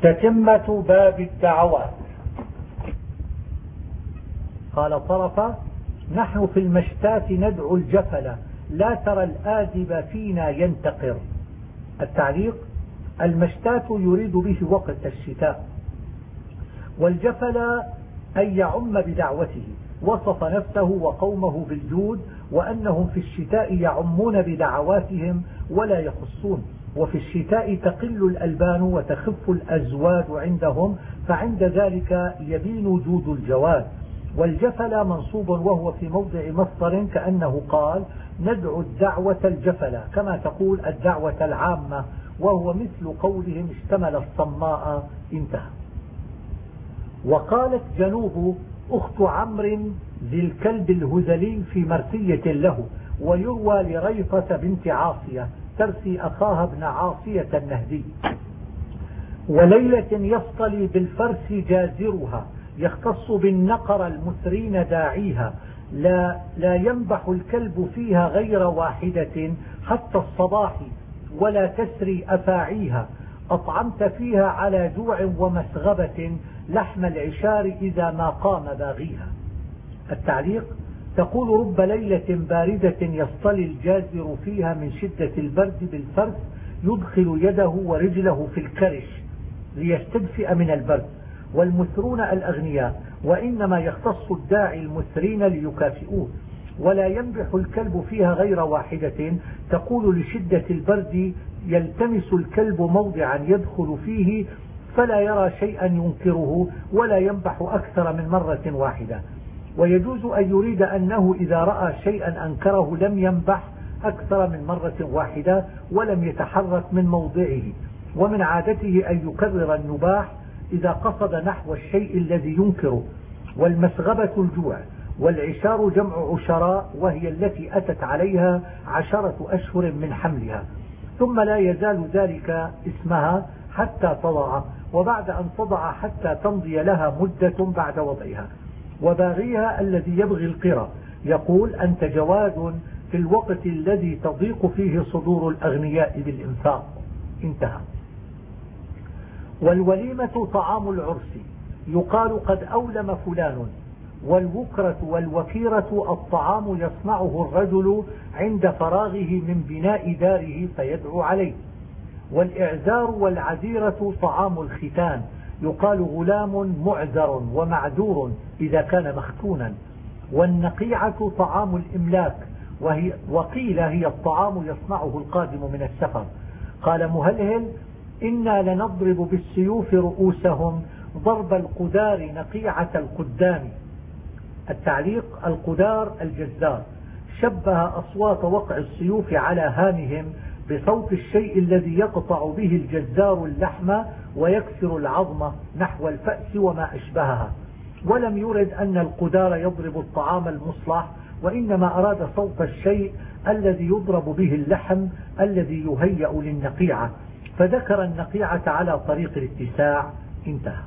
تتمة باب الدعوات. قال طرفة: نحن في المشتات ندعو الجفل لا ترى الآدب فينا ينتقر. التعليق: المشتات يريد به وقت الشتاء، والجفل أن يعم بدعوته. وصف نفسه وقومه بالجود، وأنهم في الشتاء يعمون بدعواتهم ولا يخصون، وفي الشتاء تقل الألبان وتخف الأزواد عندهم، فعند ذلك يبين جود الجواد. والجفل منصوب وهو في موضع مصدر، كأنه قال: ندعو الدعوة الجفل، كما تقول الدعوة العامة، وهو مثل قولهم اشتمل الصماء. انتهى. وقالت جنوب أخت عمرو ذي الكلب الهذلي في مرثية له، ويروى لريفة بنت عاصية ترثي أخاها ابن عاصية النهدي: وليلة يصطلي بالفرس جازرها، يختص بالنقر المثرين داعيها، لا ينبح الكلب فيها غير واحدة حتى الصباح، ولا تسري أفاعيها، أطعمت فيها على جوع ومسغبة، لحم العشار إذا ما قام باغيها. التعليق: تقول: رب ليلة باردة يصطلي الجازر فيها من شدة البرد بالفرس، يدخل يده ورجله في الكرش ليستدفئ من البرد، والمثرون الأغنياء، وإنما يختص الداعي المثرين ليكافئوه. ولا ينبح الكلب فيها غير واحدة، تقول لشدة البرد يلتمس الكلب موضعا يدخل فيه فلا يرى شيئا ينكره، ولا ينبح أكثر من مرة واحدة. ويجوز أن يريد أنه إذا رأى شيئا أنكره لم ينبح أكثر من مرة واحدة ولم يتحرك من موضعه. ومن عادته أن يكرر النباح إذا قصد نحو الشيء الذي ينكره. والمسغبة الجوع، والعشار جمع عشراء، وهي التي أتت عليها 10 أشهر من حملها، ثم لا يزال ذلك اسمها حتى تضع، وبعد أن تضع حتى تمضي لها مدة بعد وضعها. وباغيها الذي يبغي القرى، يقول: أنت جواد في الوقت الذي تضيق فيه صدور الأغنياء بالإنفاق. انتهى. والوليمة طعام العرس، يقال: قد أولم فلان. والوكرة والوكيرة الطعام يصنعه الرجل عند فراغه من بناء داره فيدعو عليه. والإعزار والعذيرة طعام الختان، يقال: غلام معذر ومعذور إذا كان مختونا. والنقيعة طعام الإملاك، وقيل هي الطعام يصنعه القادم من السفر. قال مهلهل: إنا لنضرب بالسيوف رؤوسهم ضرب القدار نقيعة القدام. التعليق: القدار الجزار، شبه أصوات وقع السيوف على هامهم بصوت الشيء الذي يقطع به الجزار اللحم ويكسر العظم نحو الفأس وما أشبهها. ولم يرد أن القدار يضرب الطعام المصلح، وإنما أراد صوت الشيء الذي يضرب به اللحم الذي يهيأ للنقيعة، فذكر النقيعة على طريق الاتساع. انتهى.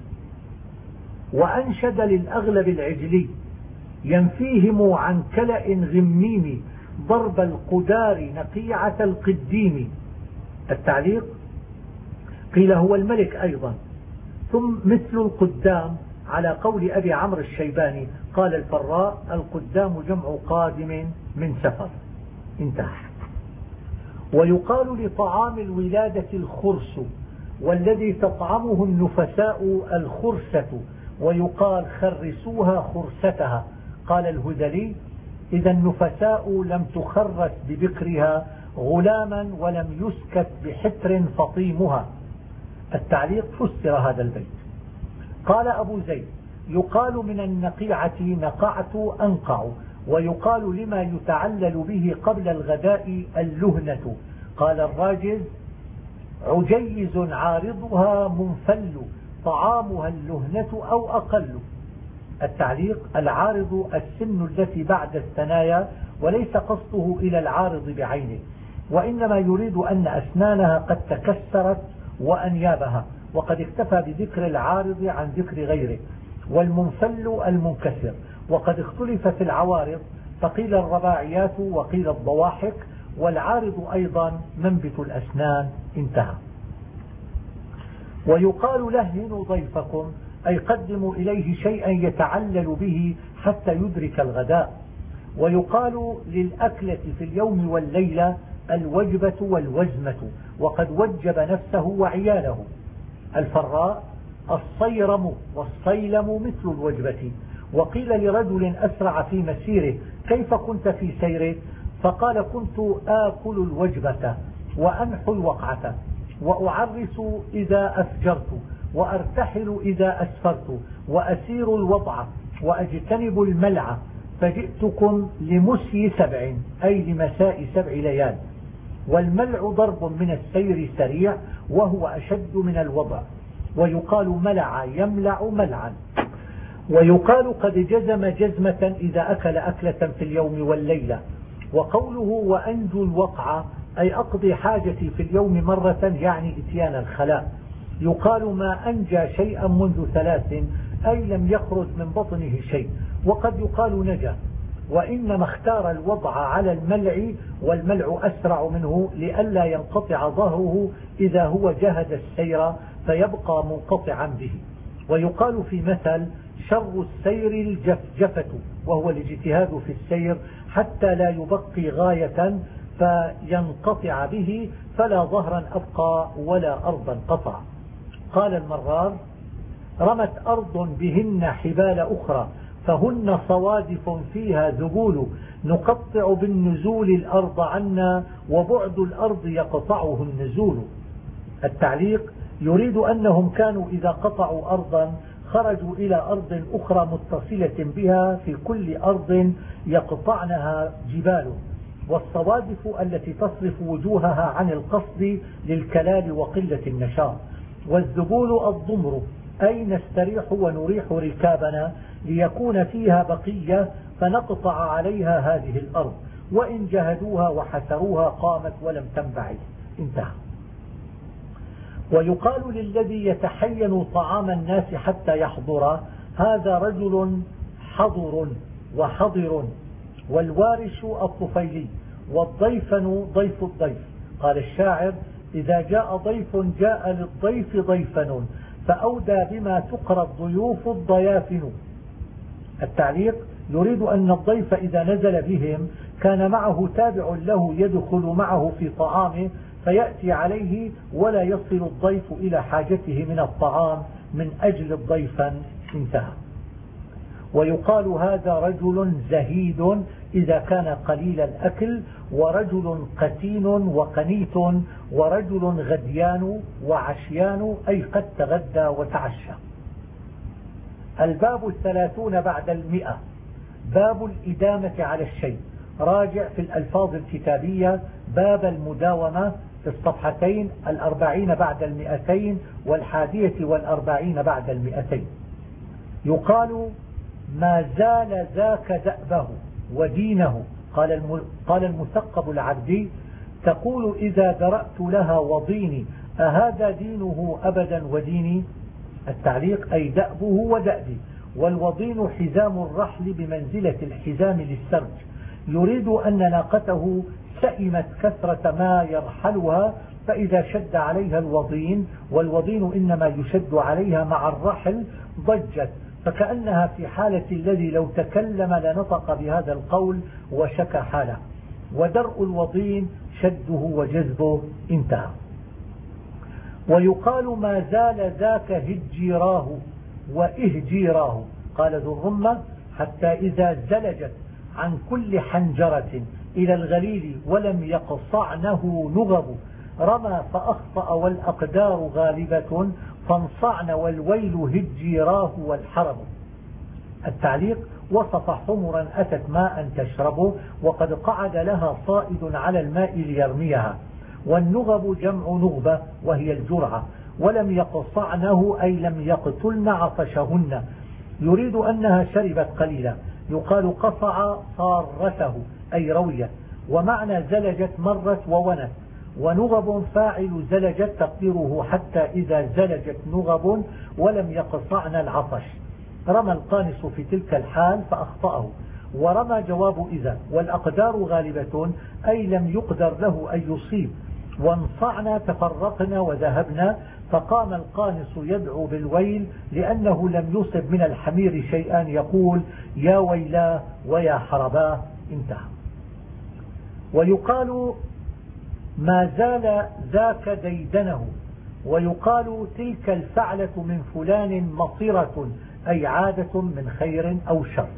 وأنشد للأغلب العجلي: ينفيهم عن كلأ غميم ضرب القدار نقيعة القديم. التعليق: قيل هو الملك أيضا. ثم مثل القدام على قول أبي عمرو الشيباني. قال الفراء: القدام جمع قادم من سفر. انتهى. ويقال لطعام الولادة الخرس، والذي تطعمه النفساء الخرسة، ويقال: خرسوها خرستها. قال الهذلي: إذا النفساء لم تخرس ببكرها غلاما ولم يسكت بحتر فطيمها. التعليق: فسر هذا البيت. قال أبو زيد: يقال من النقيعة نقعت أنقع، ويقال لما يتعلل به قبل الغداء اللهنة. قال الراجز: عجيز عارضها منفل، طعامها اللهنة أو أقل. التعليق: العارض السن التي بعد الثنايا، وليس قصده إلى العارض بعينه، وإنما يريد أن أسنانها قد تكسرت وأنيابها، وقد اكتفى بذكر العارض عن ذكر غيره. والمنفل المنكسر، وقد اختلف في العوارض، فقيل الرباعيات وقيل الضواحك، والعارض أيضا منبت الأسنان. انتهى. ويقال لهنوا ضيفكم أي قدموا إليه شيئا يتعلل به حتى يدرك الغداء. ويقال للأكلة في اليوم والليلة الوجبة والوزمة، وقد وجب نفسه وعياله. الفراء الصيرم والصيلم مثل الوجبة. وقيل لرجل أسرع في مسيره: كيف كنت في سيرك؟ فقال: كنت آكل الوجبة وأنحو الوقعة وأعرس إذا أفجرت وأرتحل إذا أسفرت وأسير الوضع وأجتنب الملعة، فجئتكم لمسي 7 أي لمساء 7 ليال. والملع ضرب من السير سريع وهو أشد من الوضع. ويقال ملع يملع ملعا. ويقال قد جزم جزمة إذا أكل أكلة في اليوم والليلة. وقوله وأنجو الوقعة أي أقضي حاجتي في اليوم مرة، يعني إتيان الخلاء. يقال ما أنجى شيئا منذ 3 أي لم يخرج من بطنه شيء. وقد يقال نجا. وإنما اختار الوضع على الملع، والملع أسرع منه لئلا ينقطع ظهره إذا هو جهد السير فيبقى منقطعا به. ويقال في مثل شر السير الجفجفة، وهو الاجتهاد في السير حتى لا يبقي غاية فينقطع به، فلا ظهرا أبقى ولا أرضا قطع. قال المرار: رمت أرض بهن حبال أخرى فهن صوادف فيها ذبول، نقطع بالنزول الأرض عنا وبعد الأرض يقطعه النزول. التعليق: يريد أنهم كانوا إذا قطعوا أرضا خرجوا إلى أرض أخرى متصلة بها، في كل أرض يقطعنها جبال. والصوادف التي تصرف وجوهها عن القصد للكلال وقلة النشاط. والذبول الضمر أي نستريح ونريح ركابنا ليكون فيها بقية فنقطع عليها هذه الأرض، وإن جهدوها وحسروها قامت ولم تنبعث. انتهى. ويقال للذي يتحين طعام الناس حتى يحضر: هذا رجل حضر وحضر. والوارش الطفيلي. والضيفن ضيف الضيف. قال الشاعر: إذا جاء ضيف جاء للضيف ضيفن، فأودى بما تقرى الضيوف الضيافن. التعليق: يريد أن الضيف إذا نزل بهم كان معه تابع له يدخل معه في طعامه فيأتي عليه، ولا يصل الضيف إلى حاجته من الطعام من أجل الضيفا. انتهى. ويقال هذا رجل زهيد إذا كان قليل الأكل، ورجل قتين وقنيت، ورجل غديان وعشيان أي قد تغدى وتعشى. الباب 30 بعد 100. باب الإدامة على الشيء. راجع في الألفاظ الكتابية باب المداومة في الصفحتين 40 بعد 200 و41 بعد 200. يقال ما زال ذاك دأبه ودينه. قال المثقب العبدي: تقول إذا درأت لها وضيني أهذا دينه أبدا وديني؟ التعليق: أي دأبه ودأبي. والوضين حزام الرحل بمنزلة الحزام للسرج. يريد أن ناقته سئمت كثرة ما يرحلها، فإذا شد عليها الوضين، والوضين إنما يشد عليها مع الرحل، ضجت، فكأنها في حالة الذي لو تكلم لنطق بهذا القول وشكى حاله. ودرء الوضين شده وجذبه. انتهى. ويقال ما زال ذاك هجيراه وإهجيراه. قال ذو الرمة: حتى إذا زلجت عن كل حنجرة إلى الغليل ولم يقصعنه نغب، رمى فأخطأ والأقدار غالبة، فانصعن والويل هجيراه والحرب. التعليق: وصف حمرا أتت ماء تشربه، وقد قعد لها صائد على الماء ليرميها. والنغب جمع نغبة وهي الجرعة. ولم يقصعنه أي لم يقتلن عطشهن، يريد أنها شربت قليلا. يقال قصع صارته أي روية. ومعنى زلجت مرت وونت. ونغب فاعل زلجت تقديره حتى إذا زلجت نغب ولم يقصعن العطش. رمى القانص في تلك الحال فأخطأه. ورمى جواب إذا. والأقدار غالبة أي لم يقدر له أن يصيب. وانصعنا تفرقنا وذهبنا. فقام القانص يدعو بالويل لأنه لم يصب من الحمير شيئا، يقول يا ويلاه ويا حرباه. انتهى. ويقال ما زال ذاك ديدنه، ويقال تلك الفعلة من فلان مصيرة، أي عادة من خير أو شر.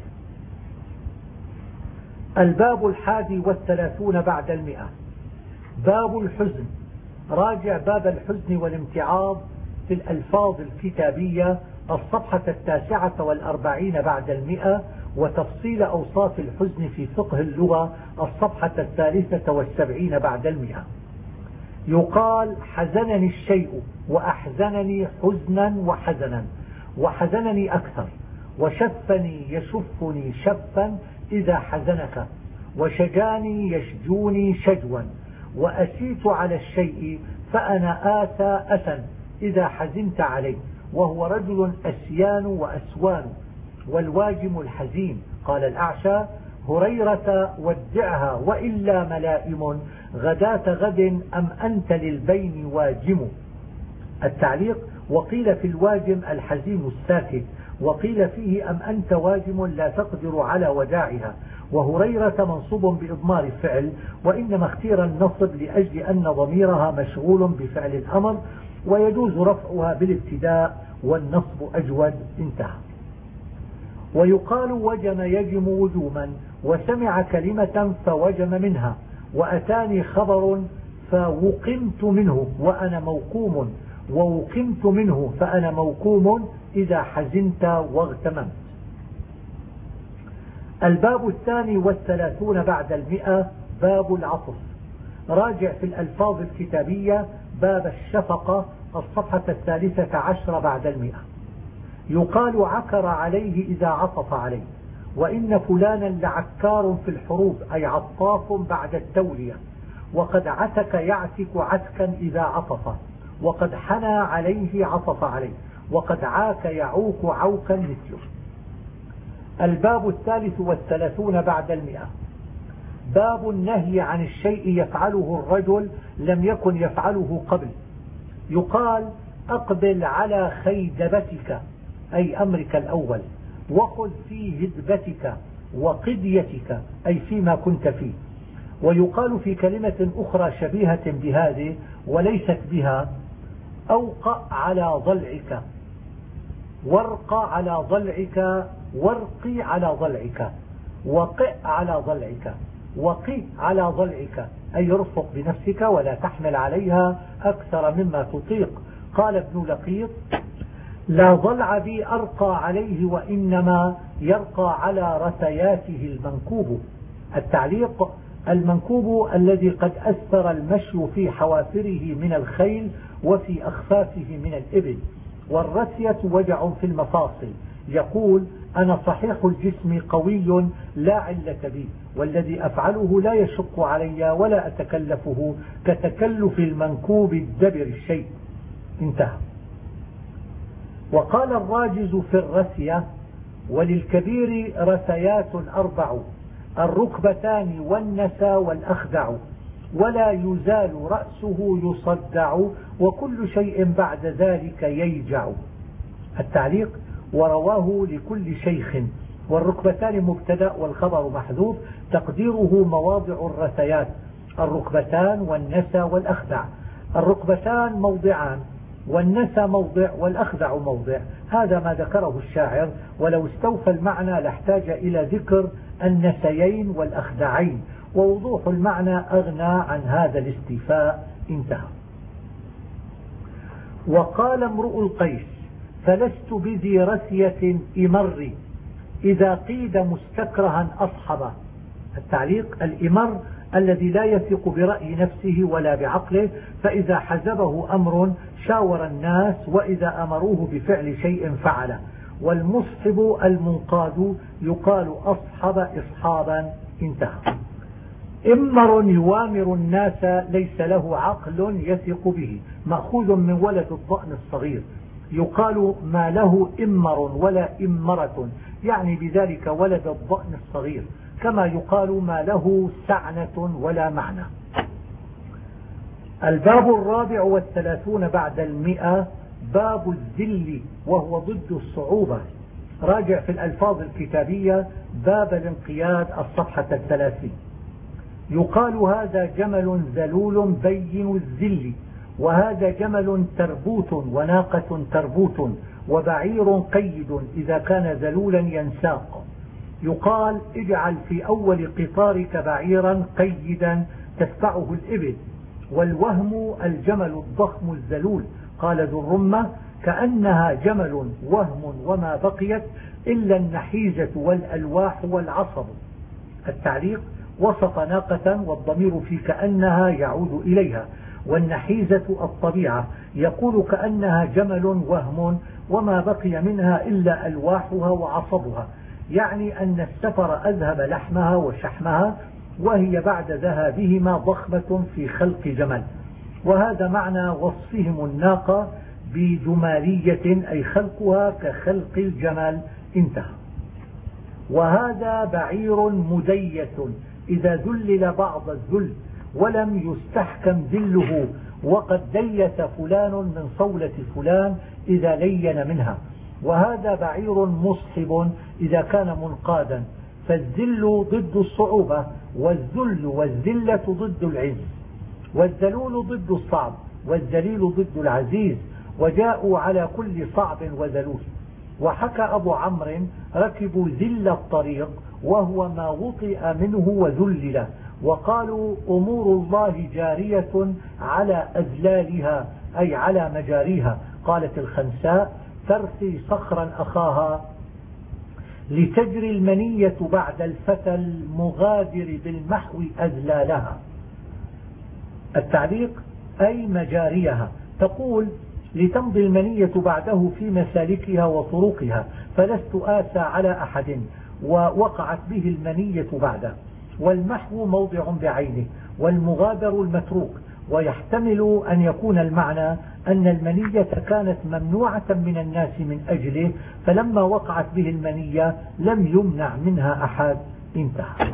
الباب 31 بعد 100. باب الحزن. راجع باب الحزن والامتعاض في الألفاظ الكتابية الصفحة 49 بعد 100، وتفصيل أوصاف الحزن في فقه اللغة الصفحة 73 بعد 100. يقال حزنني الشيء، وأحزنني حزنا وحزنا، وحزنني أكثر، وشفني يشفني شفا إذا حزنك، وشجاني يشجوني شجوا، وأسيت على الشيء فأنا آسى أسا إذا حزنت عليه، وهو رجل أسيان وأسوان، والواجم الحزين. قال الأعشى هريرة ودعها وإلا ملائم، غداة غد أم أنت للبين واجم. التعليق: وقيل في الواجم الحزين الساكت، وقيل فيه أم أنت واجم لا تقدر على وداعها. وهريرة منصوب بإضمار الفعل، وإنما اختير النصب لأجل أن ضميرها مشغول بفعل الأمر، ويجوز رفعها بالابتداء والنصب أجود. انتهى. ويقال وجم يجم وجوما، وسمع كلمة فوجم منها، وأتاني خبر فوقمت منه وأنا موقوم، ووقمت منه فأنا موقوم إذا حزنت واغتممت. الباب 32 بعد 100. باب العطف. راجع في الألفاظ الكتابية باب الشفقة الصفحة 13 بعد 100. يقال عكر عليه إذا عطف عليه، وإن فلانا لعكار في الحروب، أي عطاف بعد التولية. وقد عتك يعتك عتكا إذا عطف، وقد حنى عليه عطف عليه، وقد عاك يعوك عوكا مثله. الباب 33 بعد 100. باب النهي عن الشيء يفعله الرجل لم يكن يفعله قبل. يقال أقبل على خيدبتك، أي أمرك الأول، وخذ في هدبتك وقديتك، أي فيما كنت فيه. ويقال في كلمة أخرى شبيهة بهذه وليست بها: أوقع على ضلعك، وارق على ضلعك، وارقي على ضلعك، وقع على ضلعك، وقي على ضلعك، أي ارفق بنفسك ولا تحمل عليها أكثر مما تطيق. قال ابن لقيط: لا ضلع بي أرقى عليه، وإنما يرقى على رثياته المنكوب. التعليق: المنكوب الذي قد أثر المشي في حوافره من الخيل وفي أخفافه من الإبل. والرثية وجع في المفاصل. يقول: أنا صحيح الجسم قوي لا علة بي، والذي أفعله لا يشق علي ولا أتكلفه كتكلف المنكوب الدبر الشيء. انتهى. وقال الراجز في الرثية: وللكبير رثيات 4: الركبتان والنسى والأخدع، ولا يزال رأسه يصدع، وكل شيء بعد ذلك ييجع. التعليق: ورواه لكل شيخ. والركبتان مبتدأ والخبر محذوف، تقديره مواضع الرثيات: الركبتان والنسى والأخدع. الركبتان موضعان، والنسى موضع، والأخدع موضع. هذا ما ذكره الشاعر، ولو استوفى المعنى لاحتاج إلى ذكر النسيين والأخدعين، ووضوح المعنى أغنى عن هذا الاستيفاء. انتهى. وقال امرؤ القيس: فلست بذي رثية إمر، إذا قيد مستكرها أصحبه. التعليق: الإمر الذي لا يثق برأي نفسه ولا بعقله، فإذا حزبه أمر شاور الناس، وإذا أمروه بفعل شيء فعله. والمصحب المنقاد، يقال أصحب إصحابا. انتهى. إمر يوامر الناس ليس له عقل يثق به، مأخوذ من ولد الضأن الصغير. يقال ما له إمر ولا إمرة، يعني بذلك ولد الضأن الصغير، كما يقال ما له سعنة ولا معنى. الباب 34 بعد 100 باب الذل وهو ضد الصعوبة. راجع في الألفاظ الكتابية باب الانقياد الصفحة 30. يقال هذا جمل ذلول بين الذل، وهذا جمل تربوت وناقة تربوت، وبعير قيد إذا كان ذلولا ينساق. يقال اجعل في أول قطارك بعيرا قيدا تتبعه الإبل. والوهم الجمل الضخم الذلول. قال ذو الرمة كأنها جمل وهم وما بقيت إلا النحيزة والألواح والعصب. التعليق وصف ناقة والضمير في كأنها يعود إليها، والنحيزة الطبيعة، يقول كأنها جمل وهم وما بقي منها إلا ألواحها وعصبها، يعني أن السفر أذهب لحمها وشحمها، وهي بعد ذهابهما ضخمة في خلق جمل. وهذا معنى وصفهم الناقة بجمالية أي خلقها كخلق الجمل. انتهى. وهذا بعير مديت إذا ذلل بعض الذل ولم يستحكم ذله، وقد ديت فلان من صولة فلان إذا لين منها. وهذا بعير مصحب إذا كان منقادا، فالذل ضد الصعوبة، والذل والذلة ضد العز، والذلول ضد الصعب، والذليل ضد العزيز، وجاءوا على كل صعب وذلول. وحكى أبو عمرو ركبوا ذل الطريق وهو ما وطئ منه وذلل، وقالوا أمور الله جارية على أذلالها أي على مجاريها. قالت الخنساء ترثي صخرا أخاها لتجري المنية بعد الفتى المغادر بالمحو أذلالها. التعليق أي مجاريها، تقول لتمضي المنية بعده في مسالكها وطرقها، فلست آسى على أحد، ووقعت به المنية بعده. والمحو موضع بعينه، والمغادر المتروك. ويحتمل أن يكون المعنى أن المنية كانت ممنوعة من الناس من أجله، فلما وقعت به المنية لم يمنع منها أحد. انتهى.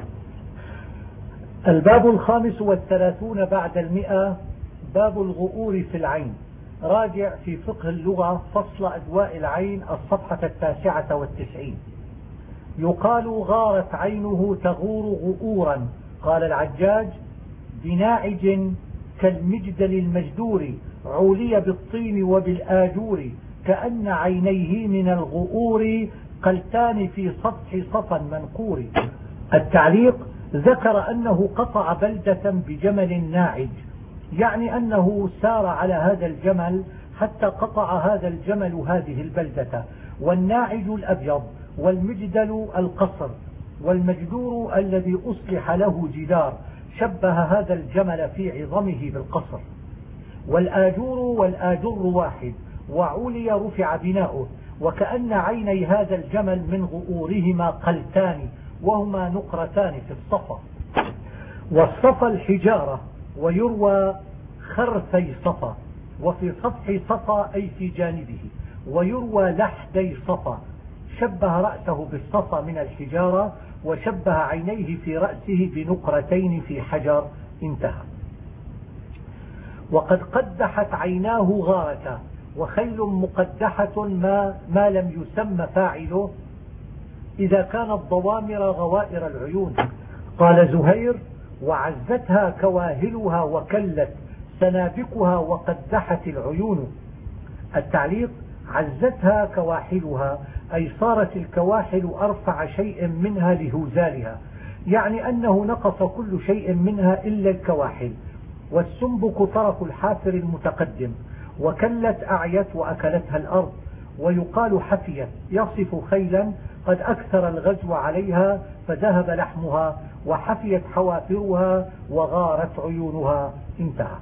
الباب 35 بعد 100 باب الغؤور في العين. راجع في فقه اللغة فصل أدواء العين الصفحة 99. يقال غارت عينه تغور غؤورا. قال العجاج بناعج كالمجدل المجدور، عولي بالطين وبالآجور، كأن عينيه من الغؤور قلتان في سطح صفا منقور. التعليق ذكر أنه قطع بلدة بجمل ناعج، يعني أنه سار على هذا الجمل حتى قطع هذا الجمل هذه البلدة. والناعج الأبيض، والمجدل القصر، والمجدور الذي أصلح له جدار، شبه هذا الجمل في عظمه بالقصر. والآجور والآجر واحد، وعولي رفع بناؤه. وكأن عيني هذا الجمل من غؤورهما قلتان، وهما نقرتان في الصفا. والصفا الحجارة، ويروى خرفي صفا، وفي سطح صفا أي في جانبه. ويروى لحدي صفا، شبه رأسه بالصفا من الحجارة، وشبه عينيه في رأسه بنقرتين في حجر. انتهى. وقد قدحت عيناه غارة، وخيل مقدحة ما لم يسمى فاعله إذا كانت ضوامر غوائر العيون. قال زهير وعزتها كواهلها وكلت سنابكها وقدحت العيون. التعليق عزتها كواحلها أي صارت الكواحل أرفع شيء منها لهزالها، يعني أنه نقص كل شيء منها إلا الكواحل. والسنبك طرف الحافر المتقدم. وكلت أعيت وأكلتها الأرض. ويقال حفيت يصف خيلا قد أكثر الغزو عليها فذهب لحمها، وحفيت حوافرها وغارت عيونها. انتهى.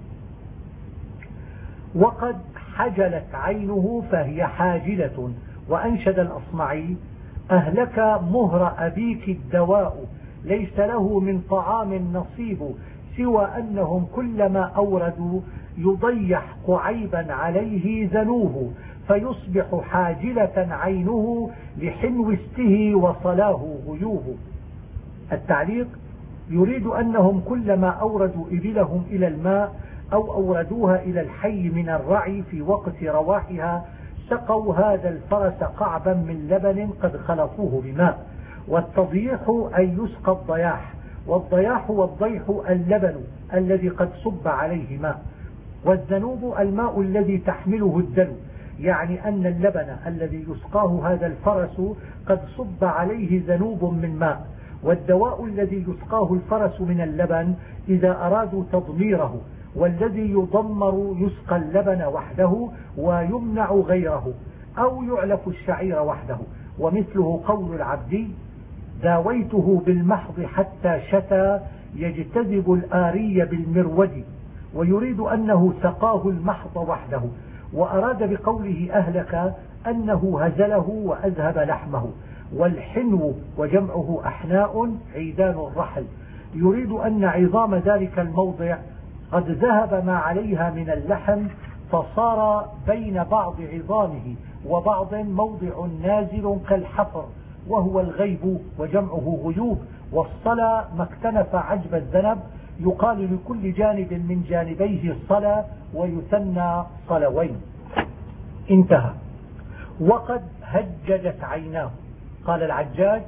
وقد حجلت عينه فهي حاجلة. وأنشد الأصمعي أهلك مهر أبيك الدواء، ليس له من طعام نصيب، سوى أنهم كلما أوردوا يضيح قعيبا عليه ذنوب، فيصبح حاجلة عينه لحنو استه وصلاه غيوب. التعليق يريد أنهم كلما أوردوا إبلهم إلى الماء أو أوردوها إلى الحي من الرعي في وقت رواحها سقوا هذا الفرس قعبا من لبن قد خلطوه بماء. والتضييح أي يسقى الضياح، والضياح والضيح اللبن الذي قد صب عليه ماء. والذنوب الماء الذي تحمله الدلو، يعني أن اللبن الذي يسقاه هذا الفرس قد صب عليه ذنوب من ماء. والدواء الذي يسقاه الفرس من اللبن إذا أرادوا تضميره، والذي يضمر يسقى اللبن وحده ويمنع غيره، أو يعلف الشعير وحده. ومثله قول العبد: داويته بالمحض حتى شتى يجتذب الآري بالمرود، ويريد أنه سقاه المحض وحده. وأراد بقوله أهلك أنه هزله وأذهب لحمه. والحنو وجمعه أحناء عيدان الرحل، يريد أن عظام ذلك الموضع قد ذهب ما عليها من اللحم، فصار بين بعض عظامه وبعض موضع نازل كالحفر، وهو الغيب وجمعه غيوب. والصلى ما اكتنف عجب الذنب، يقال لكل جانب من جانبيه الصلى ويثنى صلوين. انتهى. وقد هججت عيناه. قال العجاج: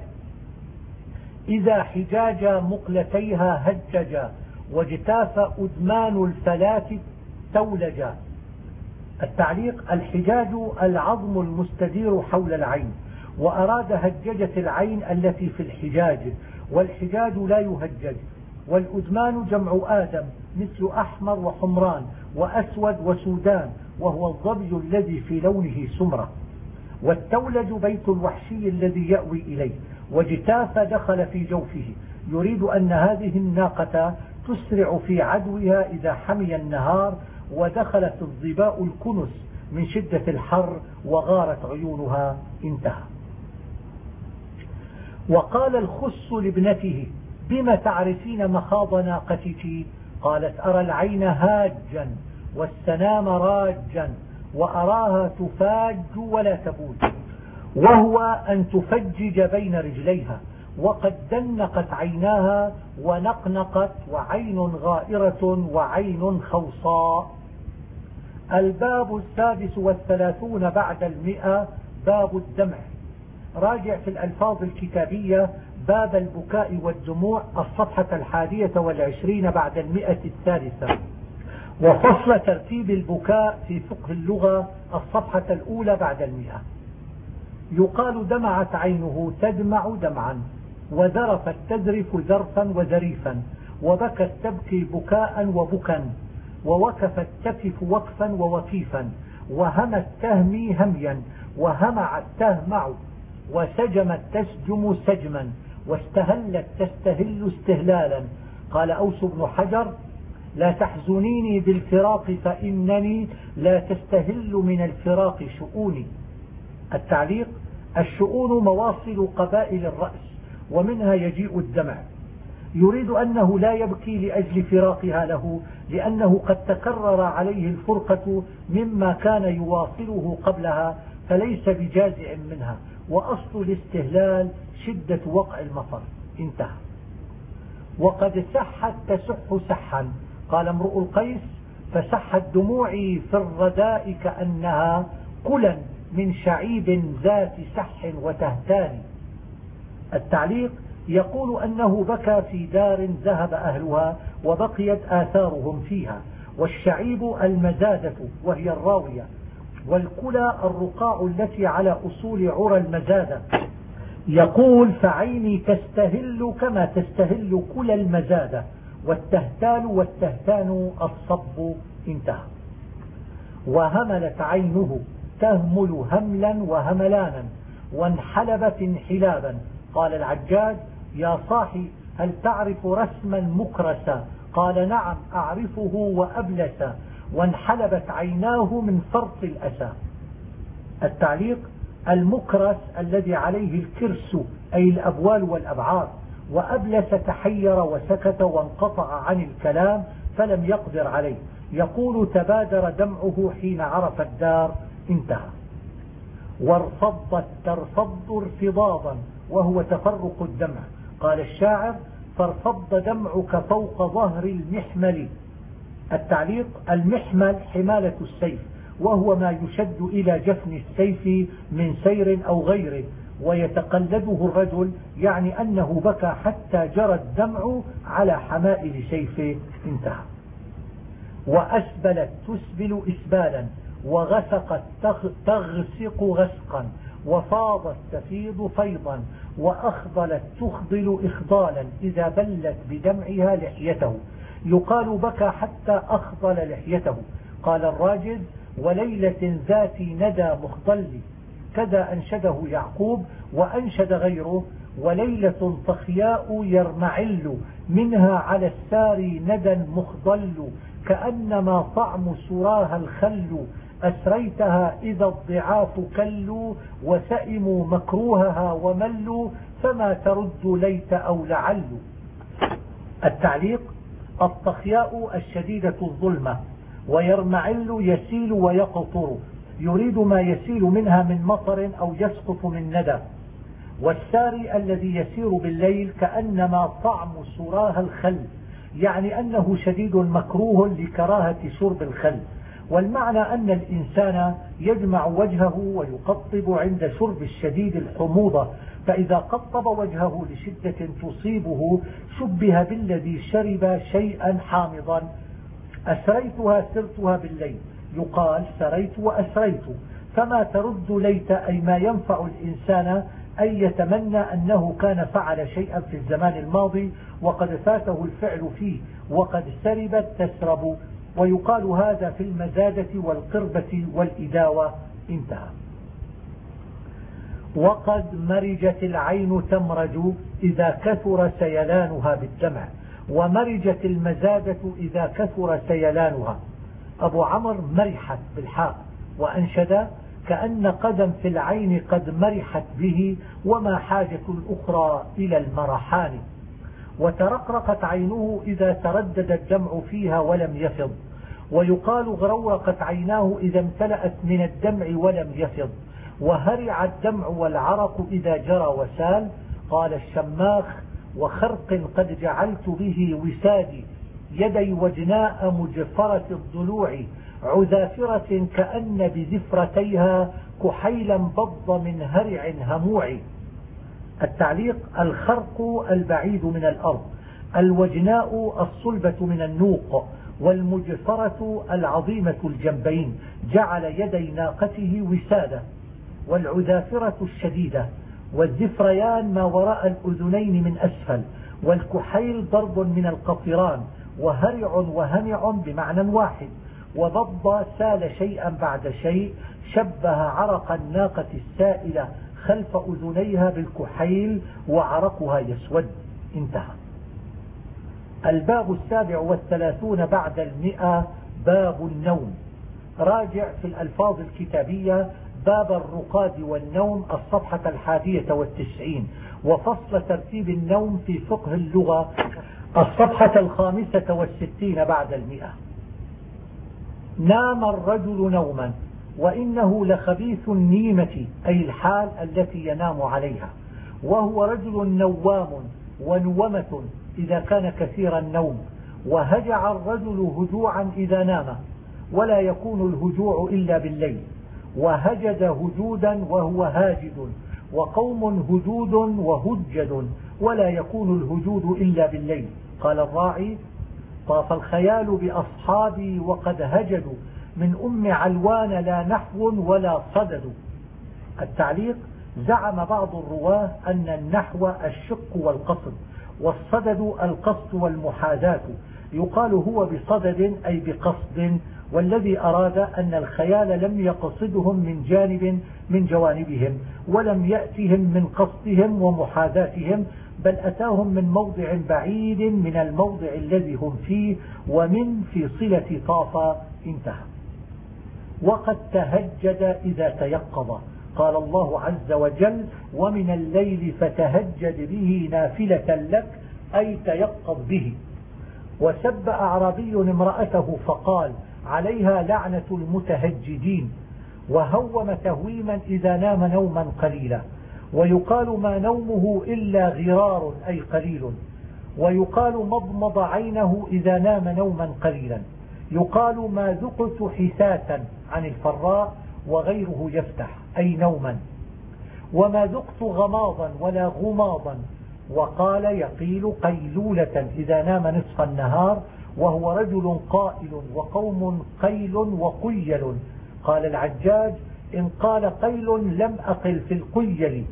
إذا حجاج مقلتيها هججا، واجتاف أدمان الفلات تولجا. التعليق: الحجاج العظم المستدير حول العين، وأراد هججة العين التي في الحجاج، والحجاج لا يهجج. والأدمان جمع آدم، مثل أحمر وحمران وأسود وسودان، وهو الظبي الذي في لونه سمرة. والتولج بيت الوحشي الذي يأوي إليه. واجتاف دخل في جوفه، يريد أن هذه الناقة تسرع في عدوها إذا حمي النهار، ودخلت الظباء الكنس من شدة الحر وغارت عيونها. انتهى. وقال الخس لابنته: بما تعرفين مخاض ناقتك؟ قالت: أرى العين هاجا والسنام راجا، وأراها تفاج ولا تبوج، وهو أن تفجج بين رجليها. وقد دنقت عيناها ونقنقت، وعين غائرة وعين خوصاء. الباب 36 بعد 100. باب الدمع. راجع في الألفاظ الكتابية باب البكاء والدموع، الصفحة 21 بعد 100. وفصل ترتيب البكاء في فقه اللغة، الصفحة 1 بعد 100. يقال: دمعت عينه تدمع دمعا، وذرفت تذرف ذرفا وذريفا، وبكت تبكي بكاء وبكا، ووكفت تكف وكفا ووكيفا، وهمت تهمي هميا، وهمعت تهمع، وسجمت تسجم سجما، واستهلت تستهل استهلالا. قال أوس بن حجر: لا تحزنيني بالفراق فإنني لا تستهل من الفراق شؤوني. التعليق: الشؤون مواصل قبائل الرأس، ومنها يجيء الدمع. يريد أنه لا يبكي لأجل فراقها له، لأنه قد تكرر عليه الفرقة مما كان يواصله قبلها، فليس بجازع منها. وأصل الاستهلال شدة وقع المطر. انتهى. وقد سحت تسح سحا. قال امرؤ القيس: فسحت دموعي في الرداء كأنها كلا من شعيب ذات سح وتهتان. التعليق: يقول أنه بكى في دار ذهب أهلها وبقيت آثارهم فيها. والشعيب المزادة وهي الراوية، والكلى الرقاع التي على أصول عرى المزادة. يقول: فعيني تستهل كما تستهل كلى المزادة، والتهتال والتهتان الصب. انتهى. وهملت عينه تهمل هملا وهملانا، وانحلبت انحلابا. قال العجاج: يا صاحي هل تعرف رسما مكرسا؟ قال: نعم أعرفه وأبلس. وانحلبت عيناه من فرط الأسى. التعليق: المكرس الذي عليه الكرس أي الأبوال والأبعاد. وأبلس تحير وسكت وانقطع عن الكلام فلم يقدر عليه. يقول: تبادر دمعه حين عرف الدار. انتهى. وارفضت ترفض ارفضاضا، وهو تفرق الدمع. قال الشاعر: فارفض دمعك فوق ظهر المحمل. التعليق: المحمل حمالة السيف، وهو ما يشد إلى جفن السيف من سير أو غيره ويتقلده الرجل، يعني أنه بكى حتى جرى الدمع على حمائل سيفه. انتهى. وأسبلت تسبل إسبالا، وغسقت تغسق غسقا، وفاضت تفيض فيضا، وأخضلت تخضل إخضالا إذا بلت بدمعها لحيته. يقال بكى حتى أخضل لحيته. قال الراجد: وليلة ذات ندى مخضل، كذا أنشده يعقوب. وأنشد غيره: وليلة طخياء يرمعل، منها على الساري ندى مخضل، كأنما طعم سراها الخل، أسريتها إذا الضعاف كلوا، وسئموا مكروهها وملوا، فما ترد ليت أو لعل. التعليق: الطخياء الشديدة الظلمة، ويرمعل يسيل ويقطر، يريد ما يسيل منها من مطر أو يسقط من ندى. والساري الذي يسير بالليل كأنما طعم سراها الخل، يعني أنه شديد مكروه لكراهة شرب الخل. والمعنى أن الإنسان يجمع وجهه ويقطب عند شرب الشديد الحموضة، فإذا قطب وجهه لشدة تصيبه شبه بالذي شرب شيئا حامضا. أسريتها سرتها بالليل، يقال سريت وأسريت. فما ترد ليت، أي ما ينفع الإنسان أن يتمنى أنه كان فعل شيئا في الزمان الماضي وقد فاته الفعل فيه، وقد سربت تسرب. ويقال هذا في المزادة والقربة والإداوة. انتهى. وقد مرجت العين تمرج إذا كثر سيلانها بالدمع، ومرجت المزادة إذا كثر سيلانها. أبو عمرو مرحت بالحاء، وأنشد: كأن قدم في العين قد مرحت به، وما حاجة الأخرى إلى المرحان. وترقرقت عينه إذا تردد الدمع فيها ولم يفض. ويقال غرورقت عيناه إذا امتلأت من الدمع ولم يفض. وهرع الدمع والعرق إذا جرى وسال. قال الشماخ: وخرق قد جعلت به وسادي، يدي وجناء مجفرة الضلوع، عذافرة كأن بذفرتيها كحيلا بض من هرع هموع. التعليق: الخرق البعيد من الأرض، الوجناء الصلبة من النوق، والمجفرة العظيمة الجنبين، جعل يدي ناقته وسادة. والعذافرة الشديدة، والذفريان ما وراء الأذنين من أسفل، والكحيل ضرب من القطران، وهرع وهمع بمعنى واحد. وبض سال شيئا بعد شيء، شبه عرق الناقة السائلة خلف أذنيها بالكحيل، وعرقها يسود. انتهى. الباب 37 بعد 100. باب النوم. راجع في الألفاظ الكتابية باب الرقاد والنوم الصفحة 91، وفصل ترتيب النوم في فقه اللغة الصفحة 65 بعد 100. نام الرجل نوما، وإنه لخبيث النيمة، أي الحال التي ينام عليها. وهو رجل نوام ونومة إذا كان كثير النوم. وهجع الرجل هجوعا إذا نام، ولا يكون الهجوع إلا بالليل. وهجد هجودا وهو هاجد، وقوم هجود وهجد، ولا يكون الهجود إلا بالليل. قال الراعي: طاف الخيال بأصحابي وقد هجدوا، من أم علوان لا نحو ولا صدد. التعليق: زعم بعض الرواه أن النحو الشق والقصد، والصدد القصد والمحاذاة. يقال هو بصدد أي بقصد، والذي أراد أن الخيال لم يقصدهم من جانب من جوانبهم، ولم يأتهم من قصدهم ومحاذاتهم، بل أتاهم من موضع بعيد من الموضع الذي هم فيه، ومن في صلة طاف. انتهى. وقد تهجد إذا تيقظ. قال الله عز وجل: ومن الليل فتهجد به نافلة لك، أي تيقظ به. وسب أعرابي امرأته فقال: عليها لعنة المتهجدين. وهوم تهويما إذا نام نوما قليلا. ويقال ما نومه إلا غرار أي قليل. ويقال مضمض عينه إذا نام نوما قليلا. يقال ما ذقت حساسا عن الفراء وغيره يفتح أي نوما، وما ذقت غماضا ولا غماضا. وقال يقيل قيلولة إذا نام نصف النهار، وهو رجل قائل وقوم قيل وقيل. قال العجاج إن قال قيل لم أقل في القيل.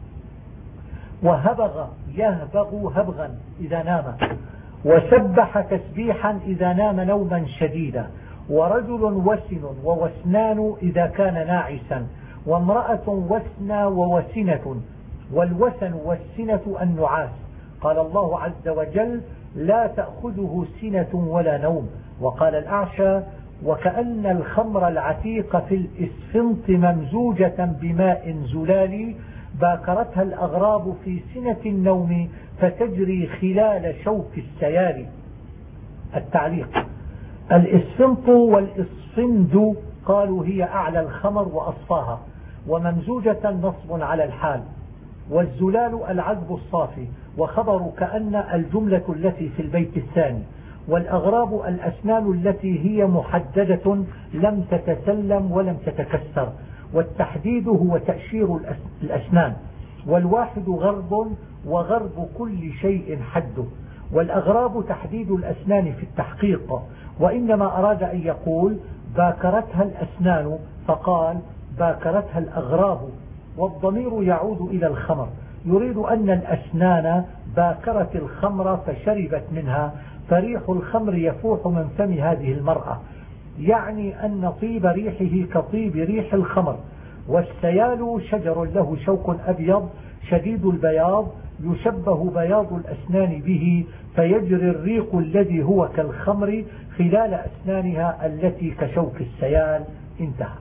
وهبغ يهبغ هبغا إذا نام، وسبح تسبيحا إذا نام نوما شديدا. ورجل وسن ووسنان إذا كان ناعسا، وامرأة وسنى ووسنة، والوسن والسنة النعاس. قال الله عز وجل لا تأخذه سنة ولا نوم. وقال الأعشى وكأن الخمر العتيق في الإسفنط ممزوجة بماء زلال باكرتها الأغراب في سنة النوم فتجري خلال شوك السيال. التعليق: الإسفنط والإسفند قالوا هي أعلى الخمر وأصفاها، وممزوجة نصب على الحال. والزلال العذب الصافي، وخبر كأن الجملة التي في البيت الثاني. والأغراب الأسنان التي هي محددة لم تتسلم ولم تتكسر، والتحديد هو تأشير الأسنان. والواحد غرب، وغرب كل شيء حده. والأغراب تحديد الأسنان في التحقيق، وإنما أراد أن يقول باكرتها الأسنان فقال باكرتها الأغراب، والضمير يعود إلى الخمر، يريد أن الأسنان باكرت الخمر فشربت منها، فريح الخمر يفوح من فم هذه المرأة، يعني أن طيب ريحه كطيب ريح الخمر. والسيال شجر له شوك أبيض شديد البياض، يشبه بياض الأسنان به، فيجري الريق الذي هو كالخمر خلال أسنانها التي كشوك السيال. انتهى.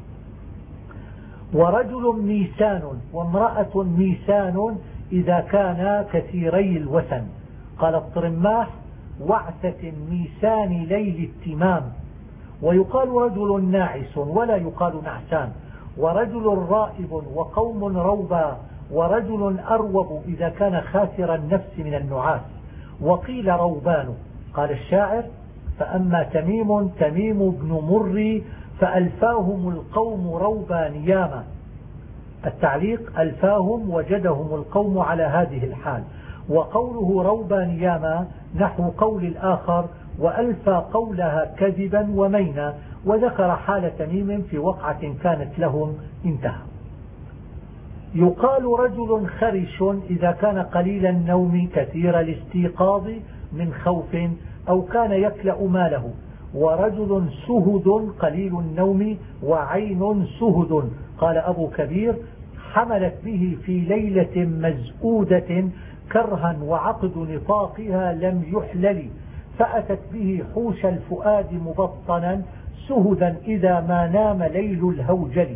ورجل ميسان وامرأة ميسان إذا كانا كثيري الوسن. قال الطرماح وعثة ميسان ليل التمام. ويقال رجل ناعس ولا يقال نعسان. ورجل رائب وقوم روبا. ورجل أروب إذا كان خاسر النفس من النعاس. وقيل روبان. قال الشاعر فأما تميم بن مري فألفاهم القوم روبا نياما. التعليق: ألفاهم وجدهم القوم على هذه الحال. وقوله روبا نياما نحو قول الآخر وألفى قولها كذبا ومينا، وذكر حال تميم في وقعة كانت لهم. انتهى. يقال رجل خرش إذا كان قليل النوم كثير الاستيقاظ من خوف أو كان يكلأ ماله. ورجل سهد قليل النوم وعين سهد. قال أبو كبير حملت به في ليلة مزؤودة كرها وعقد نطاقها لم يحلل، فأتت به حوش الفؤاد مبطنا سهدا إذا ما نام ليل الهوجل.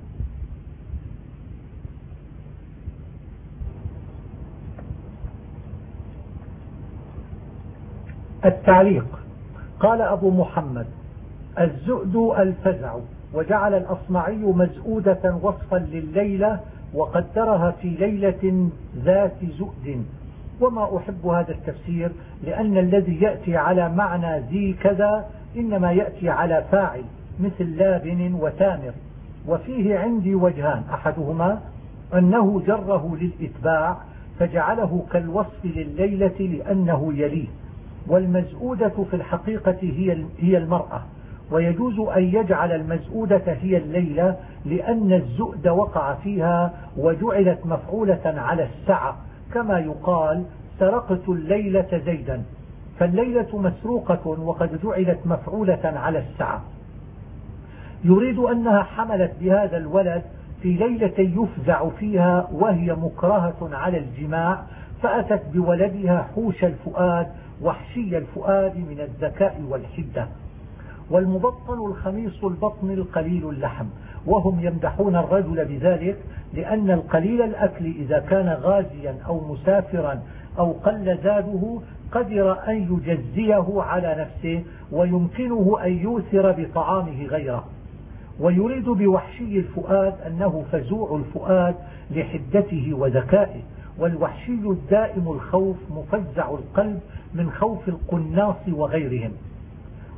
التعليق: قال أبو محمد الزؤد الفزع، وجعل الأصمعي مزؤودة وصفا لليلة وقدرها في ليلة ذات زؤد. وما أحب هذا التفسير لأن الذي يأتي على معنى ذي كذا إنما يأتي على فاعل مثل لابن وتامر. وفيه عندي وجهان: أحدهما أنه جره للإتباع فجعله كالوصف لليلة لأنه يليه، والمزؤودة في الحقيقة هي المرأة، ويجوز أن يجعل المزؤودة هي الليلة لأن الزؤد وقع فيها وجعلت مفعولة على السعة، كما يقال سرقت الليلة زيدا، فالليلة مسروقة وقد جعلت مفعولة على السعة. يريد أنها حملت بهذا الولد في ليلة يفزع فيها وهي مكرهة على الجماع، فأتت بولدها حوش الفؤاد وحشي الفؤاد من الذكاء والحدة. والمبطن الخميص البطن القليل اللحم، وهم يمدحون الرجل بذلك لأن القليل الأكل إذا كان غازيا أو مسافرا أو قل زاده قدر أن يجزيه على نفسه ويمكنه أن يؤثر بطعامه غيره. ويريد بوحشي الفؤاد أنه فزوع الفؤاد لحدته وذكائه، والوحشي الدائم الخوف مفزع القلب من خوف القناص وغيرهم.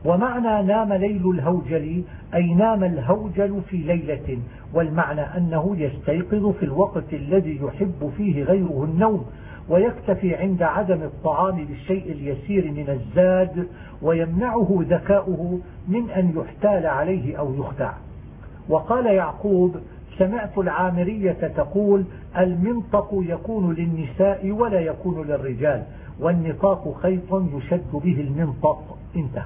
ومعنى نام ليل الهوجل أي نام الهوجل في ليلة، والمعنى أنه يستيقظ في الوقت الذي يحب فيه غيره النوم، ويكتفي عند عدم الطعام بالشيء اليسير من الزاد، ويمنعه ذكاؤه من أن يحتال عليه أو يخدع. وقال يعقوب: سمعت العامرية تقول: المنطق يكون للنساء ولا يكون للرجال، والنطاق خيط يشد به المنطق. انتهى.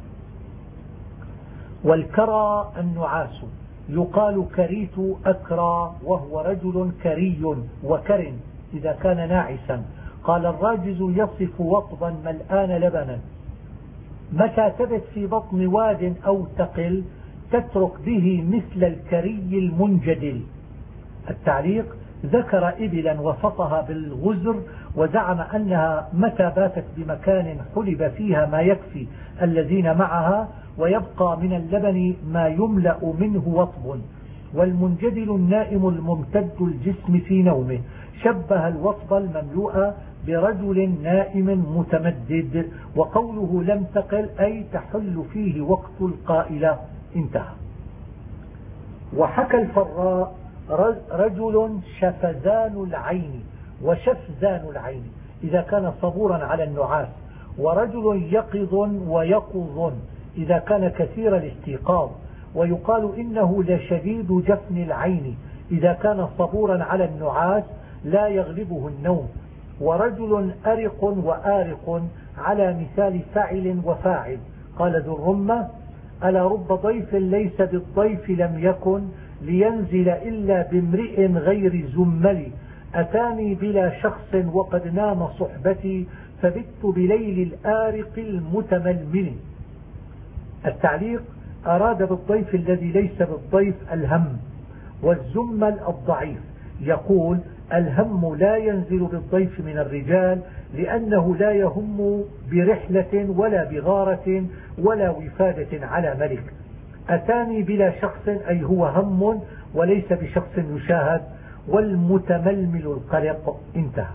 والكرى النعاس، يقال كريت أكرى، وهو رجل كري وكر إذا كان ناعسا. قال الراجز: يصف وطبا ملآن لبنا، متى تبت في بطن واد أو تقل تترك به مثل الكري المنجدل. التعليق: ذكر إبلا وسطها بالغزر، وزعم أنها متى باتت بمكان حلب فيها ما يكفي الذين معها، ويبقى من اللبن ما يملأ منه وطب. والمنجدل النائم الممتد الجسم في نومه، شبه الوطب المملوء برجل نائم متمدد. وقوله لم تقل أي تحل فيه وقت القائلة. انتهى. وحكى الفراء: رجل شفزان العين وشفزان العين إذا كان صبورا على النعاس، ورجل يقظ ويقظ إذا كان كثير الاستيقاظ. ويقال إنه لشديد جفن العين إذا كان صبورا على النعاس لا يغلبه النوم. ورجل أرق وآرق على مثال فاعل وفاعل. قال ذو الرمة: ألا رب ضيف ليس بالضيف لم يكن لينزل إلا بامرئ غير زمل، أتاني بلا شخص وقد نام صحبتي فبت بليل الآرق المتململ. التعليق: أراد بالضيف الذي ليس بالضيف الهم، والزمل الضعيف. يقول: الهم لا ينزل بالضيف من الرجال لأنه لا يهم برحلة ولا بغارة ولا وفادة على ملك. أتاني بلا شخص أي هو هم وليس بشخص يشاهد. والمتململ القلق. انتهى.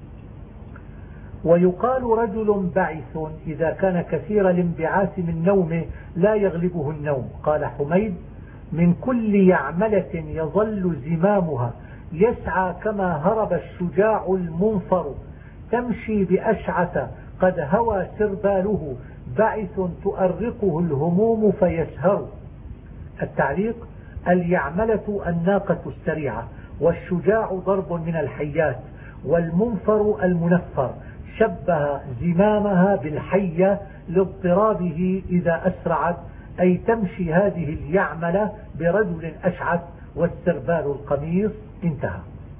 ويقال رجل بعث إذا كان كثير الانبعاث من نومه لا يغلبه النوم. قال حميد: من كل يعملة يظل زمامها يسعى كما هرب الشجاع المنفر، تمشي بأشعث قد هوى سرباله، بعث تؤرقه الهموم فيسهر. التعليق: اليعملة الناقة السريعة، والشجاع ضرب من الحيات، والمنفر المنفر. شبه زمامها بالحية لاضطرابه إذا أسرعت، أي تمشي هذه اليعملة برجل أشعث والسربال القميص. انتهى.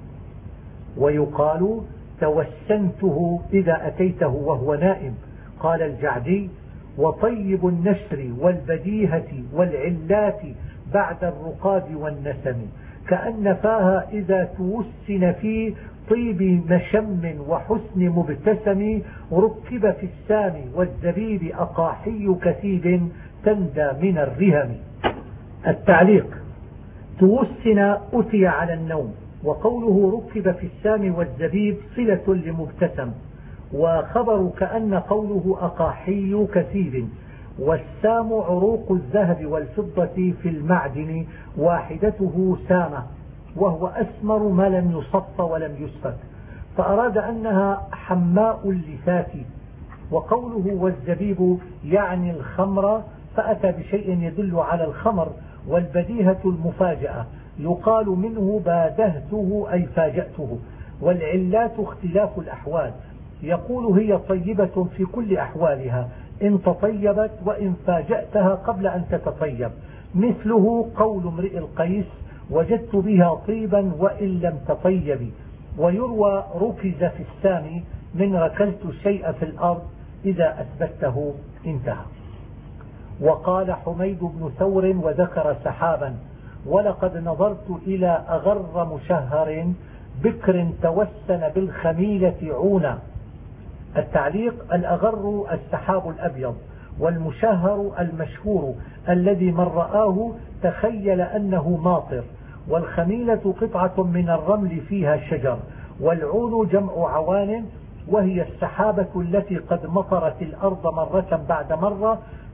ويقال: توسنته إذا أتيته وهو نائم. قال الجعدي: وطيب النشر والبديهة والعلات بعد الرقاد والنسم، كأن فاها إذا توسن في طيب مشم وحسن مبتسم، ركب في السام والزبيب أقاحي كثيب تندى من الرهم. التعليق: توسن أتي على النوم، وقوله ركب في السام والزبيب صلة لمبتسم، وخبر كأن قوله أقاحي كثيب. والسام عروق الذهب والفضة في المعدن، واحدته سامة، وهو أسمر ما لم يصف ولم يسفك، فأراد أنها حماء اللثات. وقوله والزبيب يعني الخمر، فأتى بشيء يدل على الخمر. والبديهة المفاجأة، يقال منه بادهته أي فاجأته. والعلات اختلاف الأحوال، يقول هي طيبة في كل أحوالها إن تطيبت وإن فاجأتها قبل أن تتطيب، مثله قول امرئ القيس: وجدت بها طيبا وإن لم تطيب. ويروى ركز في السام من ركزت الشيء في الأرض إذا أثبته. انتهى. وقال حميد بن ثور وذكر سحابا: ولقد نظرت إلى أغر مشهر بكر توسن بالخميلة عونا. التعليق: الأغر السحاب الأبيض، والمشهر المشهور الذي من رآه تخيل أنه ماطر. والخميلة قطعة من الرمل فيها شجر. والعون جمع عوان، وهي السحابة التي قد مطرت الأرض مرة بعد مرة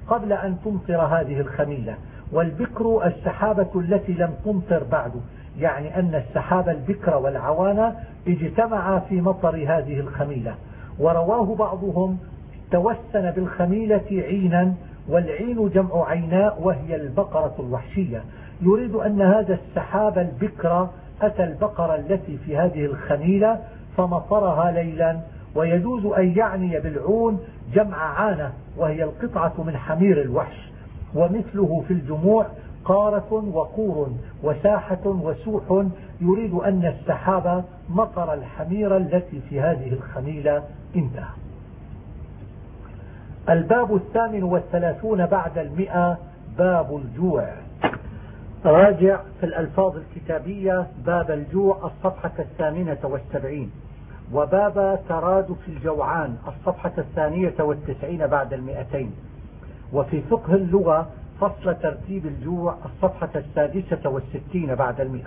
قبل أن تمطر هذه الخميلة. والبكر السحابة التي لم تمطر بعد، يعني أن السحاب البكر والعوانة اجتمعا في مطر هذه الخميلة. ورواه بعضهم توسن بالخميلة عينا، والعين جمع عيناء وهي البقرة الوحشية، يريد أن هذا السحاب البكر أتى البقرة التي في هذه الخميلة فمطرها ليلا. ويجوز أن يعني بالعون جمع عانة وهي القطعة من حمير الوحش، ومثله في الجموع قارة وقور وساحة وسوح، يريد أن السحاب مطر الحمير التي في هذه الخميلة. انتهى. الباب 38 بعد 100، باب الجوع. راجع في الألفاظ الكتابية باب الجوع الصفحة 78، وباب ترادف الجوعان الصفحة 92 بعد 200، وفي فقه اللغة فصل ترتيب الجوع الصفحة 66 بعد 100.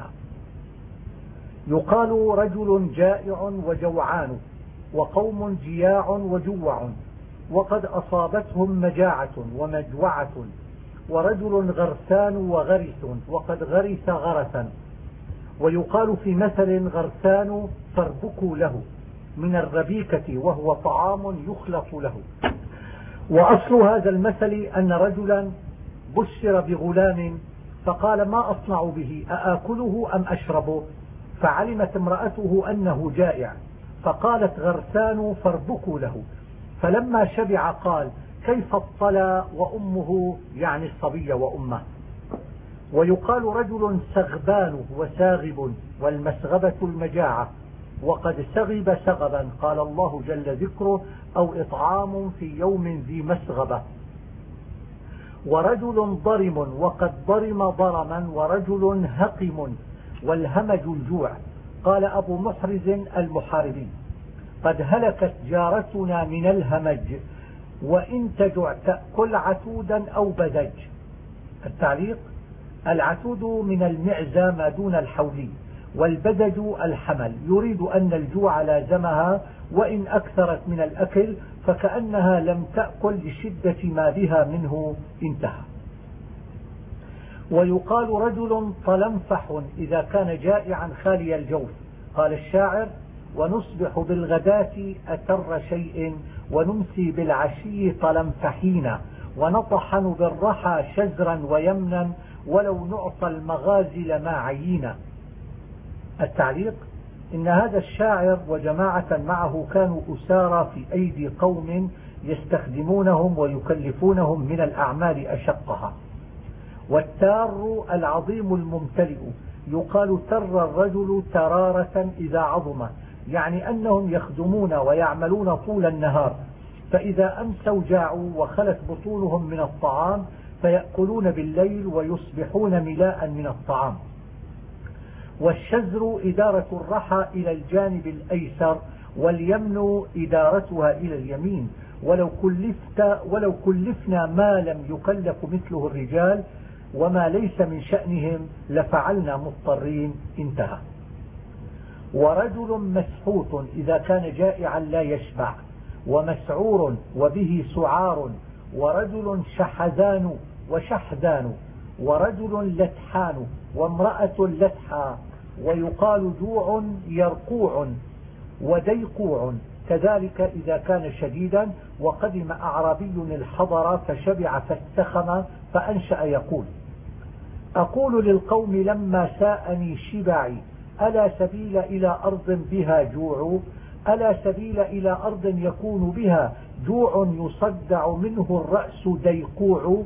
يقال رجل جائع وجوعان، وقوم جياع وجوع، وقد أصابتهم مجاعة ومجوعة، ورجل غرسان وغرس، وقد غرس غرسا. ويقال في مثل غرسان فاربكوا له من الربيكة، وهو طعام يخلط له. وأصل هذا المثل أن رجلا بشر بغلام فقال ما أصنع به، أآكله أم أشربه؟ فعلمت امرأته أنه جائع فقالت غرسان فاربكوا له. فلما شبع قال كيف اطلى وأمه، يعني الصبي وأمه. ويقال رجل سغبان وساغب، والمسغبة المجاعة، وقد سغب سغبا، قال الله جل ذكره، أو إطعام في يوم ذي مسغبة. ورجل ضرم، وقد ضرم ضرما، ورجل هقم، والهمج الجوع. قال أبو محرز المحاربي قد هلكت جارتنا من الهمج، وإن تجع تأكل عتودا أو بذج. التعليق: العتود من المعزى ما دون الحولي، والبذج الحمل. يريد أن الجوع لازمها، وإن أكثرت من الأكل فكأنها لم تأكل لشدة ما بها منه. انتهى. ويقال رجل طلنفح إذا كان جائعا خالي الجوف. قال الشاعر: ونصبح بالغداة أتر شيء، ونمسي بالعشي طلنفحين، ونطحن بالرحى شزرا ويمنا، ولو نعطى المغازل ما عيينا. التعليق: إن هذا الشاعر وجماعة معه كانوا أسارى في أيدي قوم يستخدمونهم ويكلفونهم من الأعمال أشقها. والتار العظيم الممتلئ، يقال تر الرجل ترارة إذا عظم، يعني أنهم يخدمون ويعملون طول النهار، فإذا أمسوا جاعوا وخلت بطونهم من الطعام فيأكلون بالليل ويصبحون ملاء من الطعام. والشزر إدارة الرحى إلى الجانب الأيسر، واليمن إدارتها إلى اليمين. ولو كلفنا ما لم يكلف مثله الرجال وما ليس من شأنهم لفعلنا مضطرين. انتهى. ورجل مسحوط إذا كان جائعا لا يشبع، ومسعور وبه سعار، ورجل شحذان وشحذان، ورجل لتحان، وامرأة لتحى. ويقال جوع يرقوع وديقوع، كذلك إذا كان شديدا. وقدم أعرابي الحضر فشبع فاستخم فأنشأ يقول: أقول للقوم لما ساءني شبعي، ألا سبيل إلى أرض بها جوع، ألا سبيل إلى أرض يكون بها جوع يصدع منه الرأس ديقوع.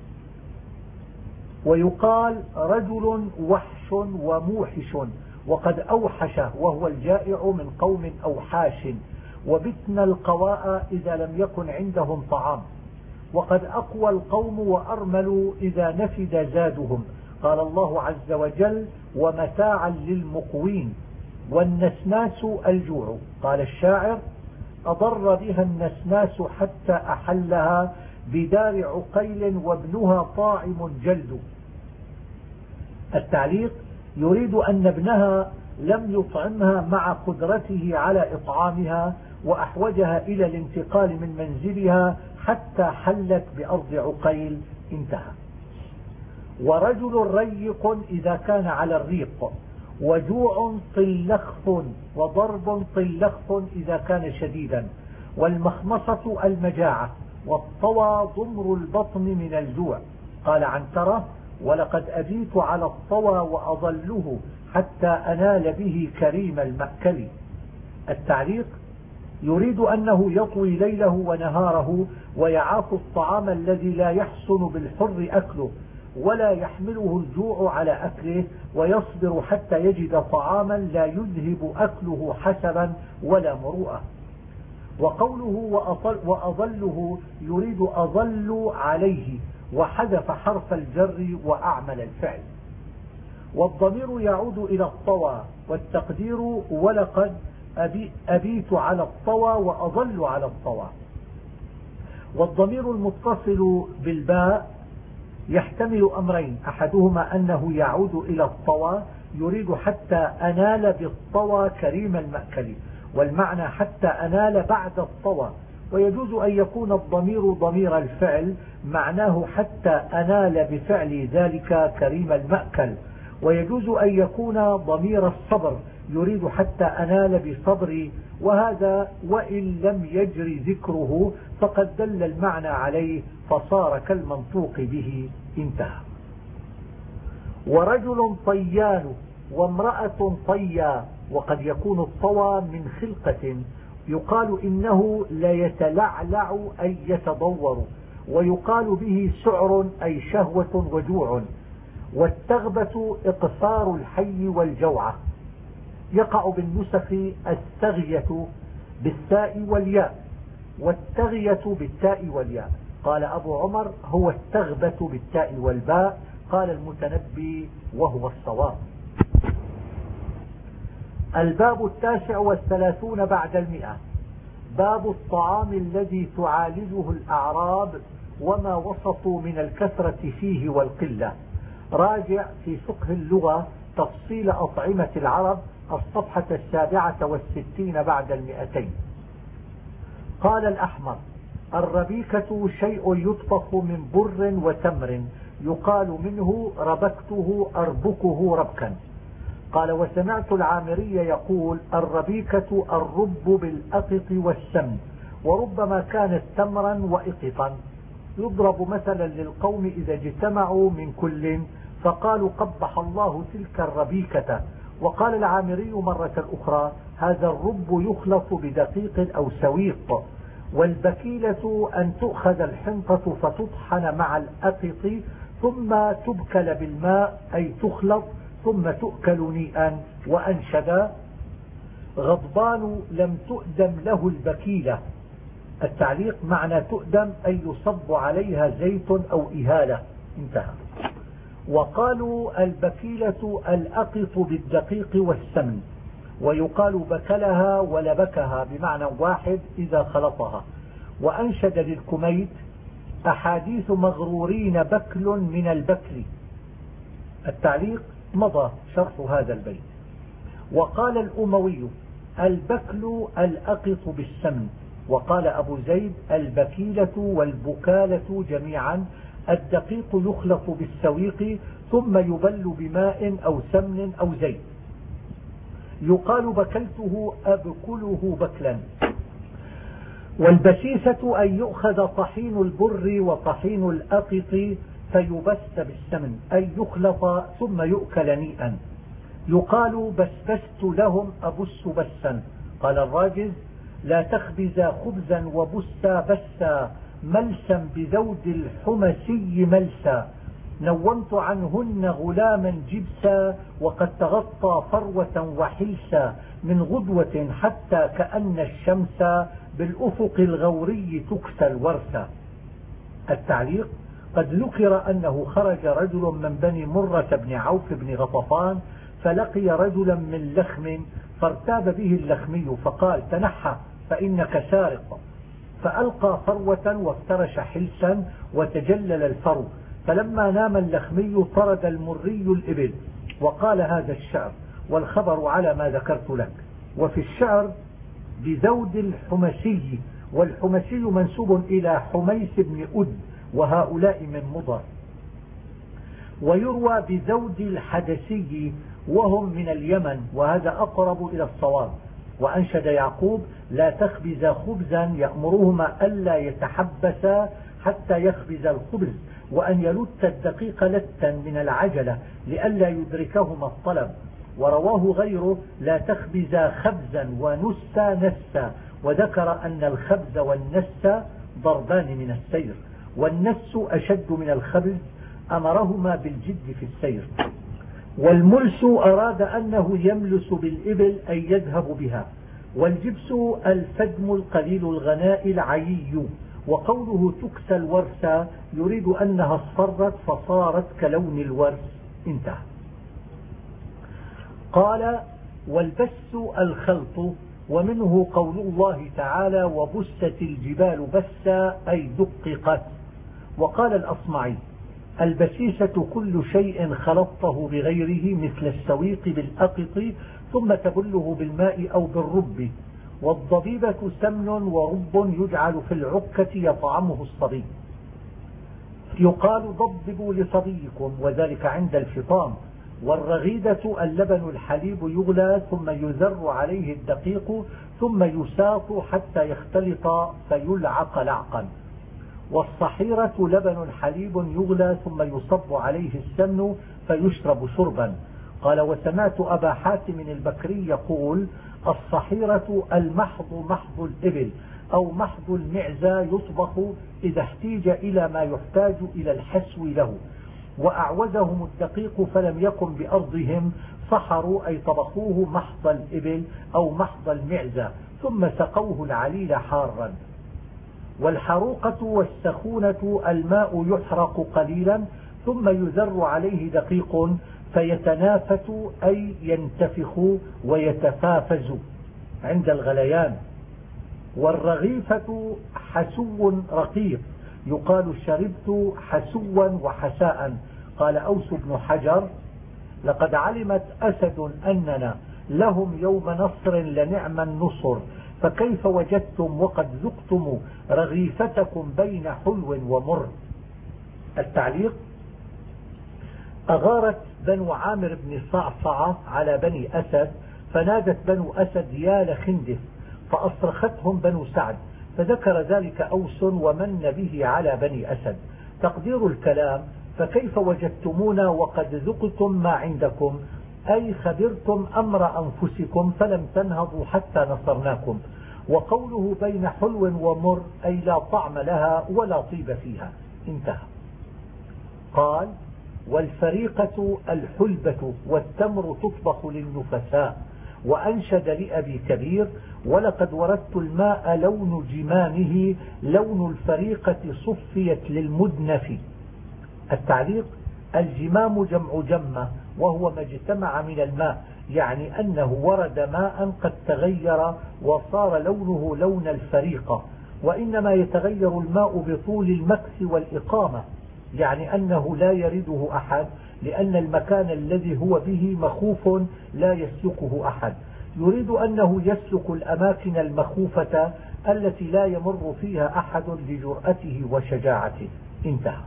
ويقال رجل وحش وموحش، وقد أوحش وهو الجائع من قوم أوحاش، وبتن القواء إذا لم يكن عندهم طعام. وقد أقوى القوم وأرملوا إذا نفد زادهم، قال الله عز وجل: ومتاعا للمقوين. والنسناس الجوع. قال الشاعر: أضر بها النسناس حتى أحلها، بدار عقيل وابنها طاعم جلد. التعليق: يريد أن ابنها لم يطعمها مع قدرته على إطعامها، وأحوجها إلى الانتقال من منزلها حتى حلت بأرض عقيل. انتهى. ورجل ريق إذا كان على الريق، وجوع طلخف، وضرب طلخف إذا كان شديدا، والمخمصة المجاعة، والطوى ضمر البطن من الجوع. قال عنترة: ولقد أبيت على الطوى وأظله حتى أنال به كريم المأكل. التعليق: يريد أنه يطوي ليله ونهاره ويعاف الطعام الذي لا يحسن بالحر أكله ولا يحمله الجوع على أكله، ويصبر حتى يجد طعاما لا يذهب أكله حسبا ولا مروءة. وقوله وأظله يريد أظل عليه، وحذف حرف الجر وأعمل الفعل. والضمير يعود إلى الطوى، والتقدير: ولقد أبيت على الطوى وأظل على الطوى. والضمير المتصل بالباء يحتمل أمرين: أحدهما أنه يعود إلى الطوى يريد حتى أنال بالطوى كريم المأكل، والمعنى حتى أنال بعد الطوى. ويجوز أن يكون الضمير ضمير الفعل معناه حتى أنال بفعل ذلك كريم المأكل، ويجوز أن يكون ضمير الصبر يريد حتى أنال بصبري، وهذا وإن لم يجري ذكره فقد دل المعنى عليه فصار كالمنطوق به. انتهى. ورجل طيان وامرأة طيا. وقد يكون الطوى من خلقة، يقال إنه ليتلعلع أي يتضور، ويقال به سعر أي شهوة وجوع. والتغبة إقصار الحي والجوعة. يقع بالنسخ التغية بالتاء والياء، والتغية بالتاء والياء. قال أبو عمر: هو التغبة بالتاء والباء. قال المتنبي: وهو الصواب. الباب 39 بعد 100. باب الطعام الذي تعالجه الأعراب وما وصفوا من الكثرة فيه والقلة. راجع في فقه اللغة تفصيل أطعمة العرب، الصفحة 67 بعد 200. قال الأحمر: الربيكة شيء يطبخ من بر وتمر، يقال منه ربكته أربكه ربكا. قال: وسمعت العامري يقول: الربيكة الرب بالأقط والسمن، وربما كانت تمرا وإقطا. يضرب مثلا للقوم إذا اجتمعوا من كل فقالوا: قبح الله تلك الربيكة. وقال العامري مرة أخرى: هذا الرب يخلط بدقيق أو سويق. والبكيلة أن تؤخذ الحنطة فتطحن مع الأقط ثم تبكل بالماء، أي تخلط ثم تؤكل نيئا. وأنشد: غضبان لم تؤدم له البكيلة. التعليق: معنى تؤدم أي يصب عليها زيت أو إهالة. انتهى. وقالوا: البكيلة الأقط بالدقيق والسمن، ويقال بكلها ولبكها بمعنى واحد إذا خلطها. وأنشد للكميت: أحاديث مغرورين بكل من البكل. التعليق: مضى شرح هذا البيت. وقال الأموي: البكل الأقط بالسمن. وقال أبو زيد: البكيلة والبكالة جميعا الدقيق يخلط بالسويق ثم يبل بماء أو سمن أو زيت. يقال بكلته أبكله بكلا. والبسيسة أن يؤخذ طحين البر وطحين الأقط فيبس بالسمن، أي يخلط ثم يؤكل نيئا. يقال: بسبست لهم أبس بسا. قال الراجز: لا تخبز خبزا وبسا بسا، ملسا بذود الحمسي ملسا. نومت عنهن غلاما جبسا، وقد تغطى فروة وحلسا، من غدوة حتى كأن الشمس بالأفق الغوري تكسى الورسا. التعليق: قد ذكر أنه خرج رجل من بني مرة بن عوف بن غطفان فلقي رجلا من لخم، فارتاب به اللخمي فقال: تنحى فإنك سارق. فألقى فروة وافترش حلسا وتجلل الفرو، فلما نام اللخمي طرد المري الإبل. وقال هذا الشعر، والخبر على ما ذكرت لك. وفي الشعر: بذود الحمسي والحمسي منسوب إلى حميس بن أد وهؤلاء من مضر. ويروى بزود الحدسي وهم من اليمن، وهذا أقرب إلى الصواب. وأنشد يعقوب: لا تخبز خبزا، يأمرهما ألا يتحبسا حتى يخبز الخبز، وأن يلت الدقيق لتا من العجلة لئلا يدركهما الطلب. ورواه غيره: لا تخبز خبزا ونسا نسا، وذكر أن الخبز والنس ضربان من السير، والنس أشد من الخبز، أمرهما بالجد في السير. والملس أراد أنه يملس بالإبل أي يذهب بها. والجبس الفدم القليل الغناء العيي. وقوله تكسى الورس يريد أنها اصفرت فصارت كلون الورس. انتهى. قال: والبس الخلط، ومنه قول الله تعالى: وبست الجبال بسا أي دققت. وقال الأصمعي: البسيسة كل شيء خلطته بغيره مثل السويق بالأقط ثم تبله بالماء أو بالرب. والضبيبة سمن ورب يجعل في العكة يطعمه الصبي. يقال: ضببوا لصبيكم، وذلك عند الفطام. والرغيدة اللبن الحليب يغلى ثم يزر عليه الدقيق ثم يساط حتى يختلط فيلعق لعقا. والصحيرة لبن حليب يغلى ثم يصب عليه السمن فيشرب شربا. قال: وسمعت أبا حاتم البكري يقول: الصحيرة المحض محض الإبل أو محض المعزى، يطبخ إذا احتيج إلى ما يحتاج إلى الحسو له. وأعوزهم الدقيق فلم يكن بأرضهم، صحروا أي طبخوه محض الإبل أو محض المعزى ثم سقوه العليل حارا. والحروقة والسخونة الماء يحرق قليلا ثم يذر عليه دقيق فيتنافت أي ينتفخ ويتفافز عند الغليان. والرغيفة حسو رقيق، يقال: شربت حسوا وحساء. قال أوس بن حجر: لقد علمت أسد أننا لهم يوم نصر لنعم النصر، فكيف وجدتم وقد ذقتم رغيفتكم بين حلو ومر. التعليق: أغارت بنو عامر بن صعصعة على بني أسد، فنادت بنو أسد: يا لخندف، فأصرختهم بنو سعد، فذكر ذلك أوس ومن به على بني أسد. تقدير الكلام: فكيف وجدتمونا وقد ذقتم ما عندكم، أي خبرتم أمر أنفسكم فلم تنهضوا حتى نصرناكم. وقوله بين حلو ومر أي لا طعم لها ولا طيب فيها. انتهى. قال: والفريقة الحلبة والتمر تطبخ للنفساء. وأنشد لأبي كبير: ولقد وردت الماء لون جمانه، لون الفريقة صفيت للمدنف. التعليق: الجمام جمع جمة، وهو ما اجتمع من الماء، يعني أنه ورد ماء قد تغير وصار لونه لون الفريقة. وإنما يتغير الماء بطول المكث والإقامة، يعني أنه لا يرده أحد، لأن المكان الذي هو به مخوف لا يسلكه أحد. يريد أنه يسلك الأماكن المخوفة التي لا يمر فيها أحد لجرأته وشجاعته. انتهى.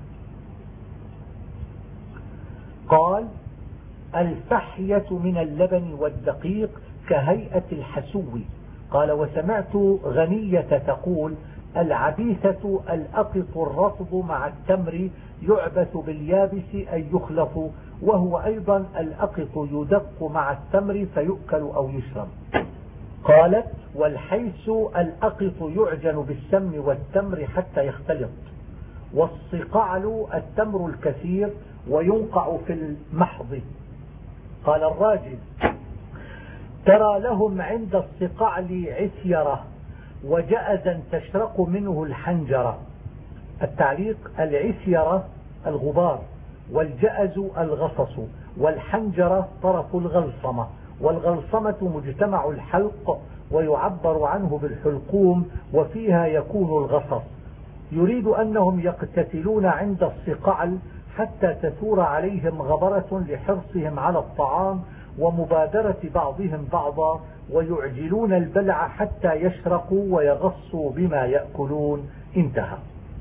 قال: الفحية من اللبن والدقيق كهيئة الحسو. قال: وسمعت غنية تقول: العبيثة الأقط الرطب مع التمر يعبث باليابس أي يخلط، وهو أيضا الأقط يدق مع التمر فيؤكل أو يشرب. قالت: والحيس الأقط يعجن بالسمن والتمر حتى يختلط. والصقعل التمر الكثير وينقع في المحض. قال الراجل: ترى لهم عند الصقعل عثيرة وجأزا تشرق منه الحنجرة. التعليق: العثيرة الغبار، والجأز الغصص، والحنجرة طرف الغلصمة، والغلصمة مجتمع الحلق، ويعبر عنه بالحلقوم وفيها يكون الغصص. يريد أنهم يقتتلون عند الصقعل حتى تثور عليهم غبرة لحرصهم على الطعام ومبادرة بعضهم بعضا، ويعجلون البلع حتى يشرقوا ويغصوا بما يأكلون. انتهى.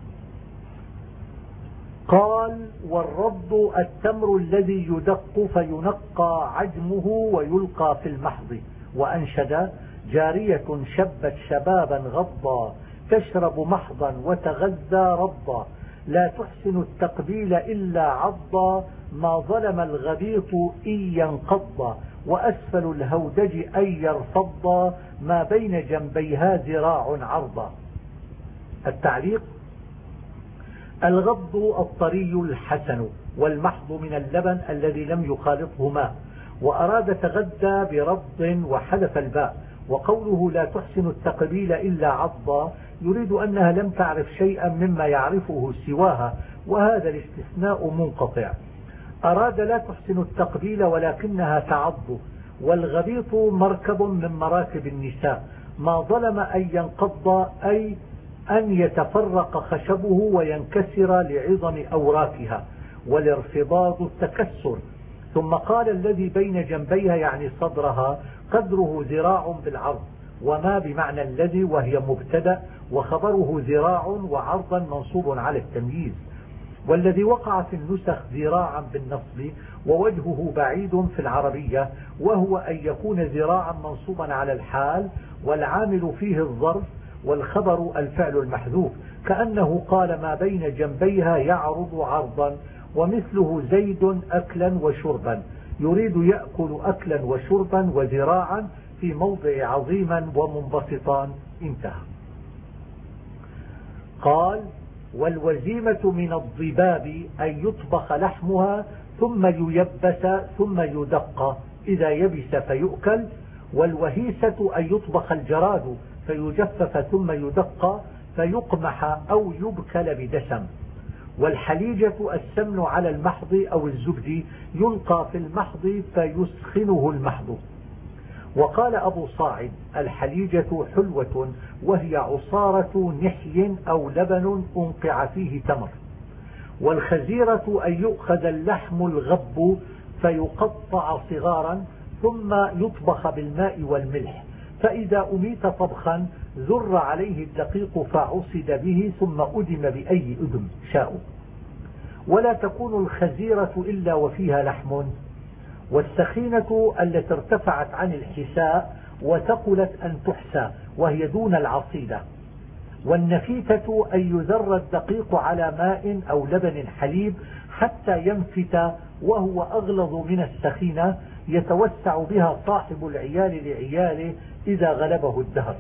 قال: والرض التمر الذي يدق فينقى عجمه ويلقى في المحض. وأنشد: جارية شبت شبابا غضا، تشرب محضا وتغذى رضا، لا تحسن التقبيل إلا عضا، ما ظلم الغبيط إن ينقض، وأسفل الهودج أن يرفض، ما بين جنبيها ذراع عرضا. التعليق: الغض الطري الحسن، والمحض من اللبن الذي لم يخالطه ماء. وأراد تغذى برض وحذف الباء. وقوله لا تحسن التقبيل إلا عضا يريد أنها لم تعرف شيئا مما يعرفه سواها، وهذا الاستثناء منقطع. أراد لا تحسن التقبيل ولكنها تعض. والغبيط مركب من مراكب النساء. ما ظلم أن ينقض أي أن يتفرق خشبه وينكسر لعظم أوراكها، والارفضاض التكسر. ثم قال: الذي بين جنبيها يعني صدرها قدره ذراع بالعرض. وما بمعنى الذي وهي مبتدأ، وخبره ذراع وعرضا منصوب على التمييز. والذي وقع في النسخ ذراعا بالنصب، ووجهه بعيد في العربية، وهو أن يكون ذراعا منصوبا على الحال، والعامل فيه الظرف، والخبر الفعل المحذوف، كأنه قال: ما بين جنبيها يعرض عرضا. ومثله زيد أكلا وشربا، يريد يأكل أكلا وشربا وذراعا في موضع عظيما ومنبسطا. انتهى. قال: والوزيمة من الضباب أن يطبخ لحمها ثم ييبس ثم يدق، إذا يبس فيؤكل. والوهيسة أن يطبخ الجراد فيجفف ثم يدق فيقمح أو يبكل بدسم. والحليجة السمن على المحض أو الزبد، يلقى في المحض فيسخنه المحض. وقال أبو صاعد: الحليجة حلوة، وهي عصارة نحي أو لبن أنقع فيه تمر. والخزيرة أن يؤخذ اللحم الغب فيقطع صغارا ثم يطبخ بالماء والملح، فإذا أميت طبخا ذر عليه الدقيق فعصد به ثم أدم بأي أدم شاء. ولا تكون الخزيرة إلا وفيها لحم. والسخينة التي ارتفعت عن الحساء وثقلت أن تحسى، وهي دون العصيدة. والنفيتة أن يذر الدقيق على ماء أو لبن حليب حتى ينفت، وهو أغلظ من السخينة، يتوسع بها صاحب العيال لعياله إذا غلبه الدهر.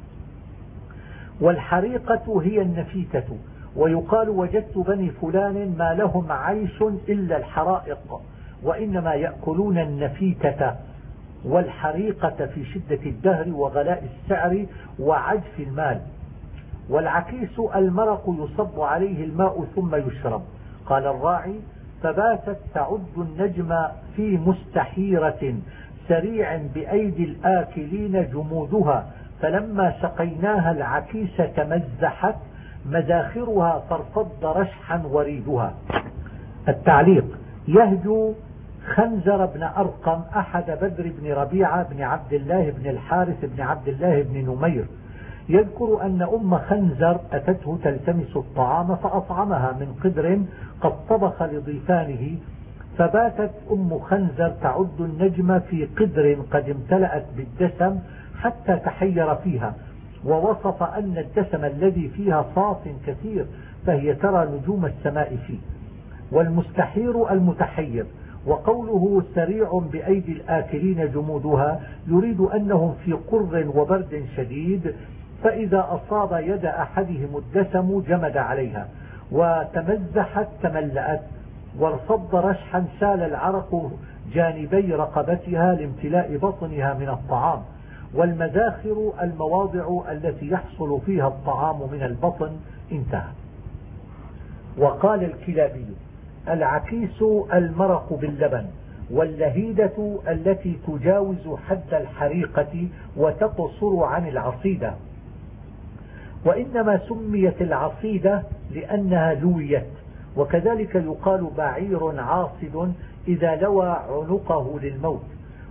والحريقة هي النفيتة. ويقال: وجدت بني فلان ما لهم عيش إلا الحرائق، وإنما يأكلون النفيتة والحريقة في شدة الدهر وغلاء السعر وعجف المال. والعكيس المرق يصب عليه الماء ثم يشرب. قال الراعي: فباتت تعد النجم في مستحيرة، سريع بأيدي الآكلين جمودها، فلما سقيناها العكيس تمزحت، مداخرها فارفض رشحا وريدها. التعليق: يهجو خنزر بن أرقم أحد بدر بن ربيعة بن عبد الله بن الحارث بن عبد الله بن نمير، يذكر أن أم خنزر أتته تلتمس الطعام فأطعمها من قدر قد طبخ لضيفانه، فباتت أم خنزر تعد النجم في قدر قد امتلأت بالدسم حتى تحير فيها، ووصف أن الدسم الذي فيها صاف كثير، فهي ترى نجوم السماء فيه. والمستحير المتحير. وقوله سريع بأيدي الآكلين جمودها يريد أنهم في قر وبرد شديد، فإذا أصاب يد أحدهم الدسم جمد عليها، وتمزحت تملأت، وارفض رشحا سال العرق جانبي رقبتها لامتلاء بطنها من الطعام. والمداخر المواضع التي يحصل فيها الطعام من البطن. انتهى. وقال الكلابي: العكيس المرق باللبن، واللهيدة التي تجاوز حد الحريقة وتقصر عن العصيدة. وإنما سميت العصيدة لأنها لويت. وكذلك يقال بعير عاصد إذا لوى عنقه للموت.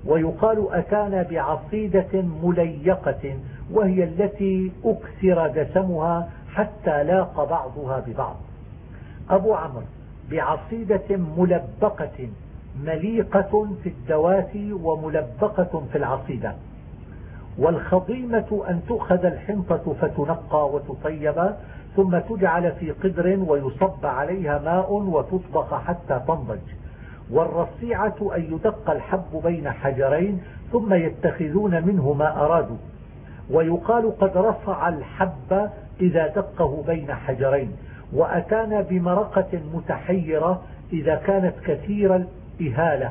ويقال أتانا بعصيدة مليقة، وهي التي أكثر دسمها حتى لاق بعضها ببعض. أبو عمرو بعصيدة ملبقة مليقة في الدواتي وملبقة في العصيدة. والخضيمة أن تؤخذ الحنطة فتنقى وتطيب ثم تجعل في قدر ويصب عليها ماء وتطبخ حتى تنضج. والرصيعة أن يدق الحب بين حجرين ثم يتخذون منه ما أرادوا. ويقال قد رصع الحب إذا دقه بين حجرين. وأتانا بمرقة متحيرة إذا كانت كثير الإهالة،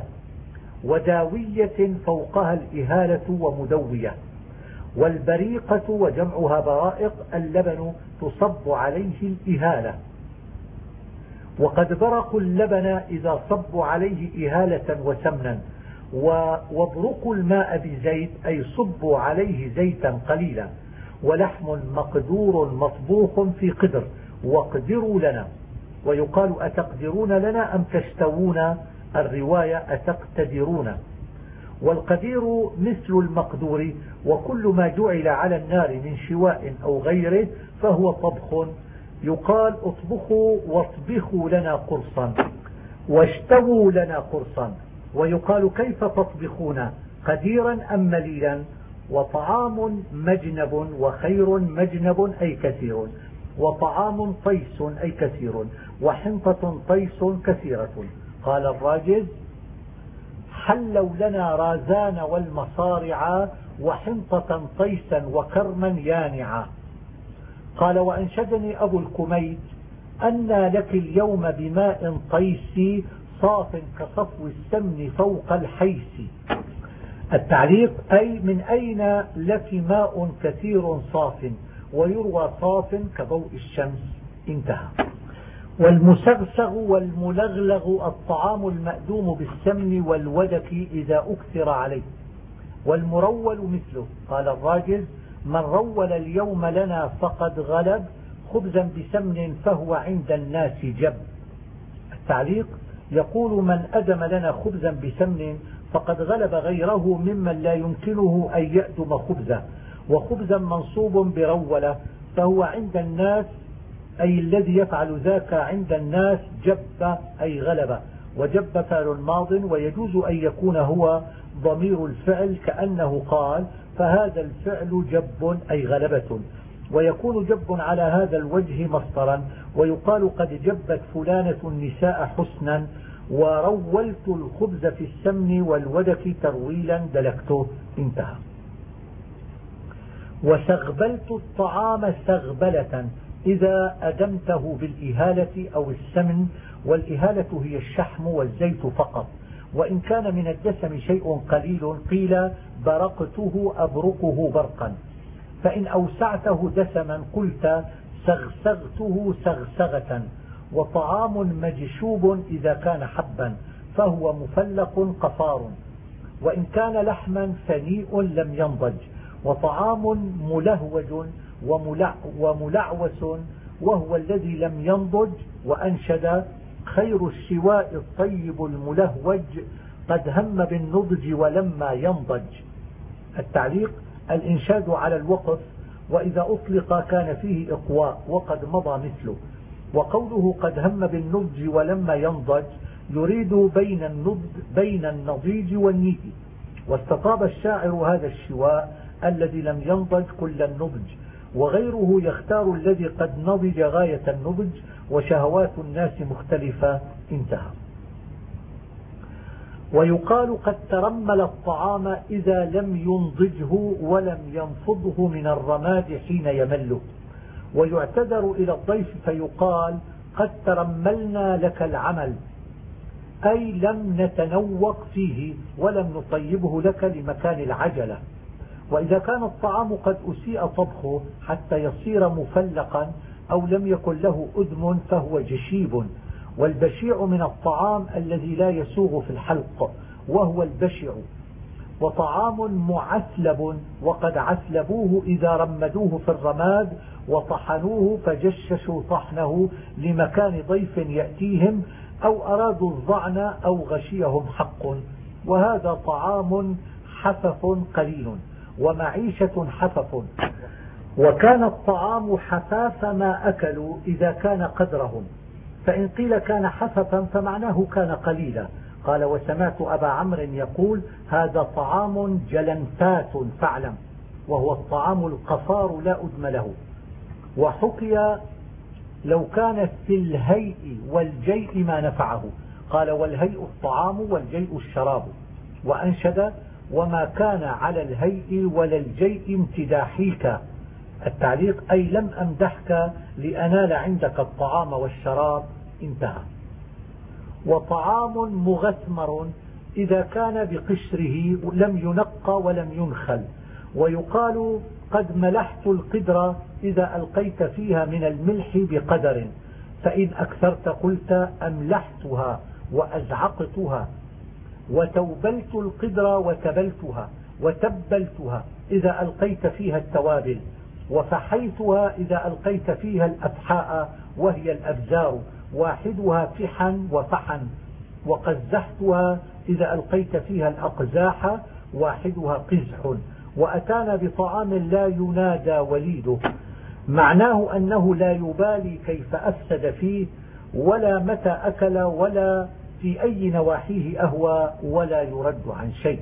وداوية فوقها الإهالة ومدوية. والبريقة وجمعها برائق اللبن تصب عليه الإهالة. وقد برقوا اللبن إذا صبوا عليه إهالة وسمنا. وابرقوا الماء بزيت أي صبوا عليه زيتا قليلا. ولحم مقدور مطبوخ في قدر واقدروا لنا. ويقال أتقدرون لنا أم تشتوون، الرواية أتقتدرون. والقدير مثل المقدور، وكل ما جعل على النار من شواء أو غيره فهو طبخ. يقال اطبخوا واطبخوا لنا قرصا واشتووا لنا قرصا. ويقال كيف تطبخون قديرا أم مليلا. وطعام مجنب وخير مجنب أي كثير. وطعام طيس أي كثير. وحنطة طيس كثيرة. قال الراجز حلوا لنا رازان والمصارع وحنطة طيسا وكرما يانعا. قال وأنشدني أبو الكميت أن لك اليوم بماء طيس صاف كصفو السمن فوق الحيس. التعليق أي من أين لك ماء كثير صاف، ويروى صاف كضوء الشمس. انتهى. والمسغسغ والملغلغ الطعام المأدوم بالسمن والودك إذا أكثر عليه. والمرول مثله. قال الراجز من رول اليوم لنا فقد غلب خبزا بسمن فهو عند الناس جب. التعليق يقول من أدم لنا خبزا بسمن فقد غلب غيره ممن لا يمكنه أن يأدم خبزه. وخبزا منصوب برولة فهو عند الناس أي الذي يفعل ذاك عند الناس جب أي غلب. وجب فعل ماض، ويجوز أن يكون هو ضمير الفعل كأنه قال فهذا الفعل جب أي غلبة. ويكون جب على هذا الوجه مصدرا. ويقال قد جبت فلانة النساء حسنا. ورولت الخبز في السمن والودك ترويلا دلكته. انتهى. وسغبلت الطعام سغبلة إذا أدمته بالإهالة أو السمن. والإهالة هي الشحم والزيت فقط، وإن كان من الدسم شيء قليل قيل برقته أبرقه برقا. فإن أوسعته دسما قلت سغسغته سغسغة. وطعام مجشوب إذا كان حبا فهو مفلق قفار، وإن كان لحما فنيء لم ينضج. وطعام ملهوج وملعوس وهو الذي لم ينضج. وأنشد خير الشواء الطيب الملهوج قد هم بالنضج ولما ينضج. التعليق الإنشاد على الوقف، وإذا أطلق كان فيه إقواء وقد مضى مثله. وقوله قد هم بالنضج ولما ينضج يريد بين النضيج والنيج. واستطاب الشاعر هذا الشواء الذي لم ينضج كل النضج، وغيره يختار الذي قد نضج غاية النضج، وشهوات الناس مختلفة. انتهى. ويقال قد ترمل الطعام إذا لم ينضجه ولم ينفضه من الرماد حين يمله. ويعتذر إلى الضيف فيقال قد ترملنا لك العمل، أي لم نتنوق فيه ولم نطيبه لك لمكان العجلة. وإذا كان الطعام قد أسيء طبخه حتى يصير مفلقا أو لم يكن له أدم فهو جشيب. والبشيع من الطعام الذي لا يسوغ في الحلق وهو البشع. وطعام معسلب وقد عسلبوه إذا رمدوه في الرماد وطحنوه فجششوا طحنه لمكان ضيف يأتيهم أو أرادوا الظعن أو غشيهم حق. وهذا طعام حفف قليل ومعيشة حفف. وكان الطعام حفاف ما أكلوا إذا كان قدرهم، فإن قيل كان حففا فمعناه كان قليلا. قال: وسمعت أبا عمرو يقول: هذا طعام جلنفات فاعلم، وهو الطعام القصار لا أدم له. وحكي: لو كان في الهيء والجيء ما نفعه. قال: والهيء الطعام والجيء الشراب. وأنشد: وما كان على الهيء ولا الجيء امتداحيك. التعليق: أي لم أمدحك لأنال عندك الطعام والشراب. انتهى. وطعام مغثمر إذا كان بقشره لم ينقى ولم ينخل. ويقال: قد ملحت القدر إذا ألقيت فيها من الملح بقدر، فإن أكثرت قلت أملحتها وأزعقتها. وتوبلت القدر وتبلتها وتبلتها إذا ألقيت فيها التوابل. وفحيتها إذا ألقيت فيها الأفحاء وهي الأبزار، واحدها فحا وفحا. وقزحتها إذا ألقيت فيها الأقزاح، واحدها قزح. وأتانا بطعام لا ينادى وليده، معناه أنه لا يبالي كيف أفسد فيه ولا متى أكل ولا في أي نواحيه أهوى ولا يرد عن شيء.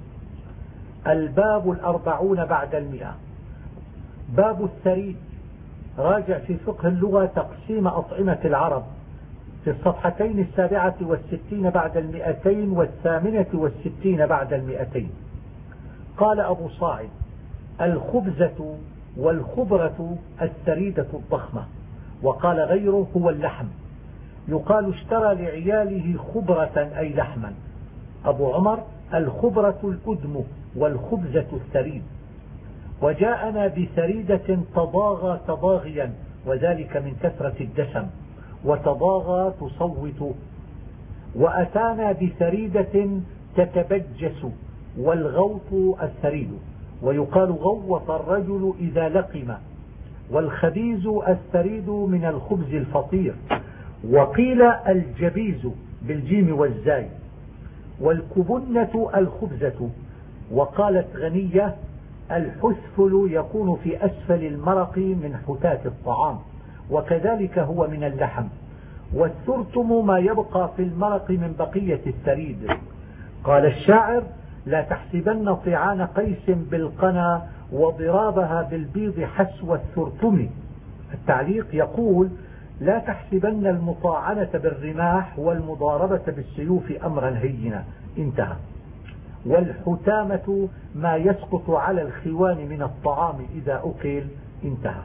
الباب 40 بعد 100. باب الثريد. راجع في فقه اللغة تقسيم أطعمة العرب في الصفحتين 67 بعد 200 و68 بعد 200. قال أبو صاعد: الخبزة والخبرة الثريدة الضخمة. وقال غيره: هو اللحم. يقال: اشترى لعياله خبرة أي لحما. أبو عمر: الخبرة الأدم والخبزة الثريد. وجاءنا بثريدة تضاغى تضاغيا، وذلك من كثرة الدسم، وتضاغى تصوت. وأتانا بثريدة تتبجس، والغوط الثريد. ويقال: غوط الرجل إذا لقم. والخبيز الثريد من الخبز الفطير. وقيل الجبيز بالجيم والزاي. والكبنة الخبزة. وقالت غنية: الحثفل يكون في أسفل المرق من حتات الطعام، وكذلك هو من اللحم. والثرتم ما يبقى في المرق من بقية الثريد. قال الشاعر: لا تحسبن طعان قيس بالقنا وضرابها بالبيض حسو الثرتم. التعليق يقول: لا تحسبن المطاعنة بالرماح والمضاربة بالسيوف أمرا هينا. انتهى. والحتامة ما يسقط على الخوان من الطعام إذا أكل. انتهى.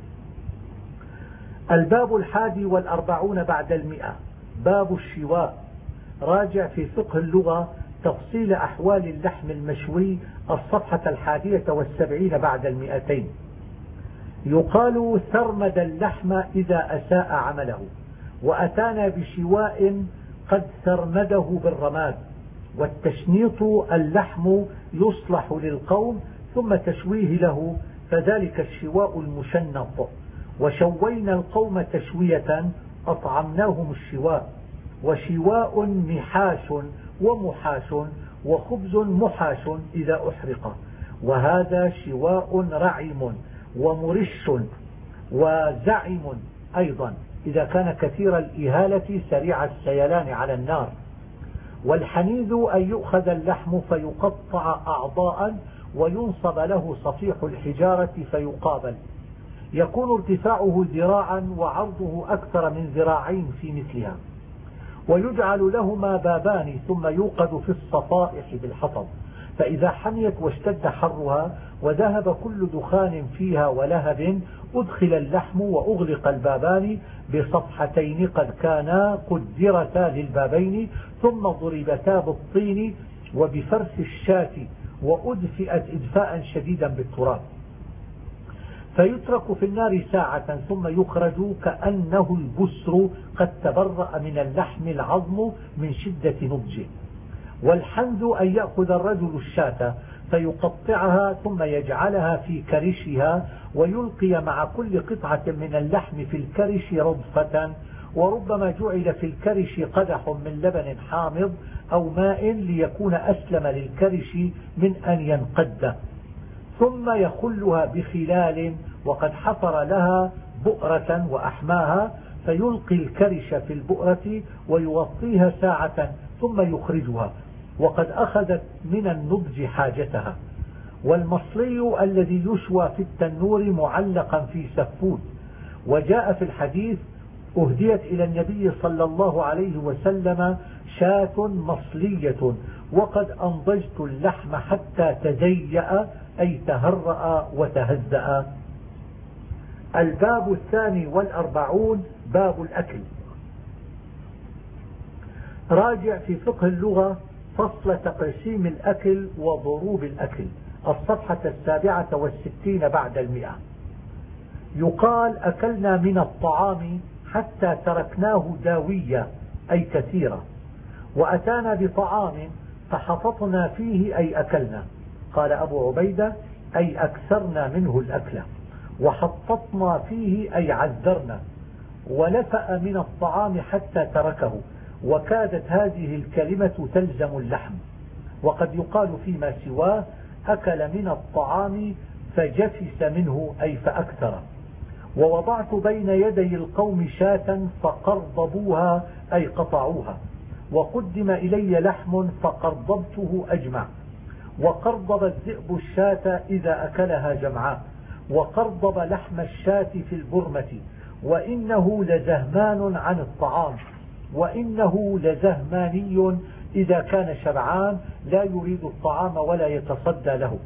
الباب 41 بعد 100. باب الشواء. راجع في فقه اللغة تفصيل أحوال اللحم المشوي الصفحة 71 بعد 200. يقال: ثرمد اللحم إذا أساء عمله. وأتانا بشواء قد ثرمده بالرماد. والتشنيط: اللحم يصلح للقوم ثم تشويه له، فذلك الشواء المشنط. وشوينا القوم تشوية أطعمناهم الشواء. وشواء محاش ومحاش، وخبز محاش إذا أحرق. وهذا شواء رعم ومرش وزعم أيضا إذا كان كثير الإهالة سريع السيلان على النار. والحنيذ أن يؤخذ اللحم فيقطع أعضاء وينصب له صفيح الحجارة فيقابل. يكون ارتفاعه ذراعا وعرضه أكثر من ذراعين في مثلها. ويجعل لهما بابان ثم يوقد في الصفائح بالحطب، فإذا حميت واشتد حرها وذهب كل دخان فيها ولهب أدخل اللحم وأغلق البابان بصفحتين قد كانا قدرتا للبابين، ثم ضربتا بالطين وبفرس الشاة وأدفئت إدفاء شديدا بالتراب، فيترك في النار ساعة ثم يخرج كأنه البسر قد تبرأ من اللحم العظم من شدة نضجه. والحنذ أن يأخذ الرجل الشاة فيقطعها ثم يجعلها في كرشها ويلقي مع كل قطعة من اللحم في الكرش رضفة، وربما جعل في الكرش قدح من لبن حامض أو ماء ليكون أسلم للكرش من أن ينقد، ثم يخلها بخلال وقد حفر لها بؤرة وأحماها، فيلقي الكرش في البؤرة ويوطيها ساعة ثم يخرجها وقد أخذت من النضج حاجتها. والمصلي الذي يشوى في التنور معلقا في سفود. وجاء في الحديث: أهديت إلى النبي صلى الله عليه وسلم شاة مصلية وقد أنضجت اللحم حتى تزيأ أي تهرأ وتهزأ. الباب 42 باب الأكل. راجع في فقه اللغة فصل تقسيم الأكل وضروب الأكل، الصفحة 67 بعد 100. يقال: أكلنا من الطعام حتى تركناه داوية أي كثيرا، وأتانا بطعام فحفظنا فيه أي أكلنا. قال أبو عبيدة: أي أكثرنا منه الأكلة، وحططنا فيه أي عذرنا، ولفأ من الطعام حتى تركه، وكادت هذه الكلمة تلزم اللحم. وقد يقال فيما سواه: أكل من الطعام فجفس منه أي فأكثر. ووضعت بين يدي القوم شاة فقرضبوها أي قطعوها، وقدم إلي لحم فقرضبته أجمع. وقرضب الذئب الشاة إذا أكلها جمعاء، وقرضب لحم الشاة في البرمة. وإنه لزهمان عن الطعام، وإنه لزهماني إذا كان شبعان لا يريد الطعام ولا يتصدى له.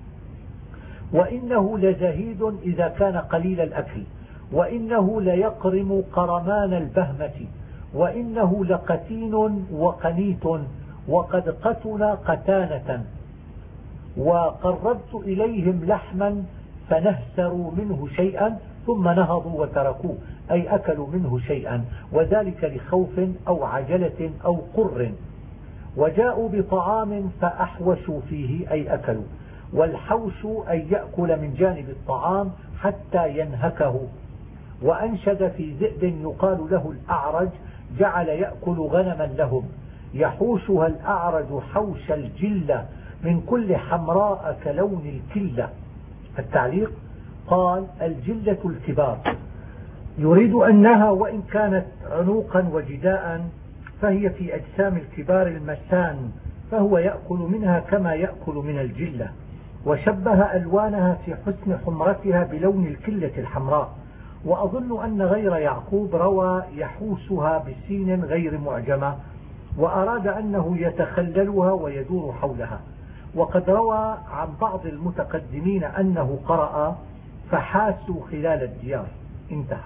وإنه لزهيد إذا كان قليل الأكل، وإنه ليقرم قرمان البهمة، وإنه لقتين وقنيت، وقد قتن قتانة. وقربت إليهم لحما فنهسروا منه شيئا ثم نهضوا وتركوه أي أكلوا منه شيئا، وذلك لخوف أو عجلة أو قر. وجاءوا بطعام فأحوشوا فيه أي أكلوا. والحوش أي يأكل من جانب الطعام حتى ينهكه. وأنشد في ذئب يقال له الأعرج جعل يأكل غنما لهم، يحوشها الأعرج حوش الجلة من كل حمراء كلون الكلة. التعليق: قال: الجلة الكبار، يريد أنها وإن كانت عنوقا وجداء فهي في أجسام الكبار المسان، فهو يأكل منها كما يأكل من الجلة. وشبه ألوانها في حسن حمرتها بلون الكلة الحمراء. وأظن أن غير يعقوب روى يحوسها بسين غير معجمة، وأراد أنه يتخللها ويدور حولها. وقد روى عن بعض المتقدمين أنه قرأ: فحاسوا خلال الديار. انتهى.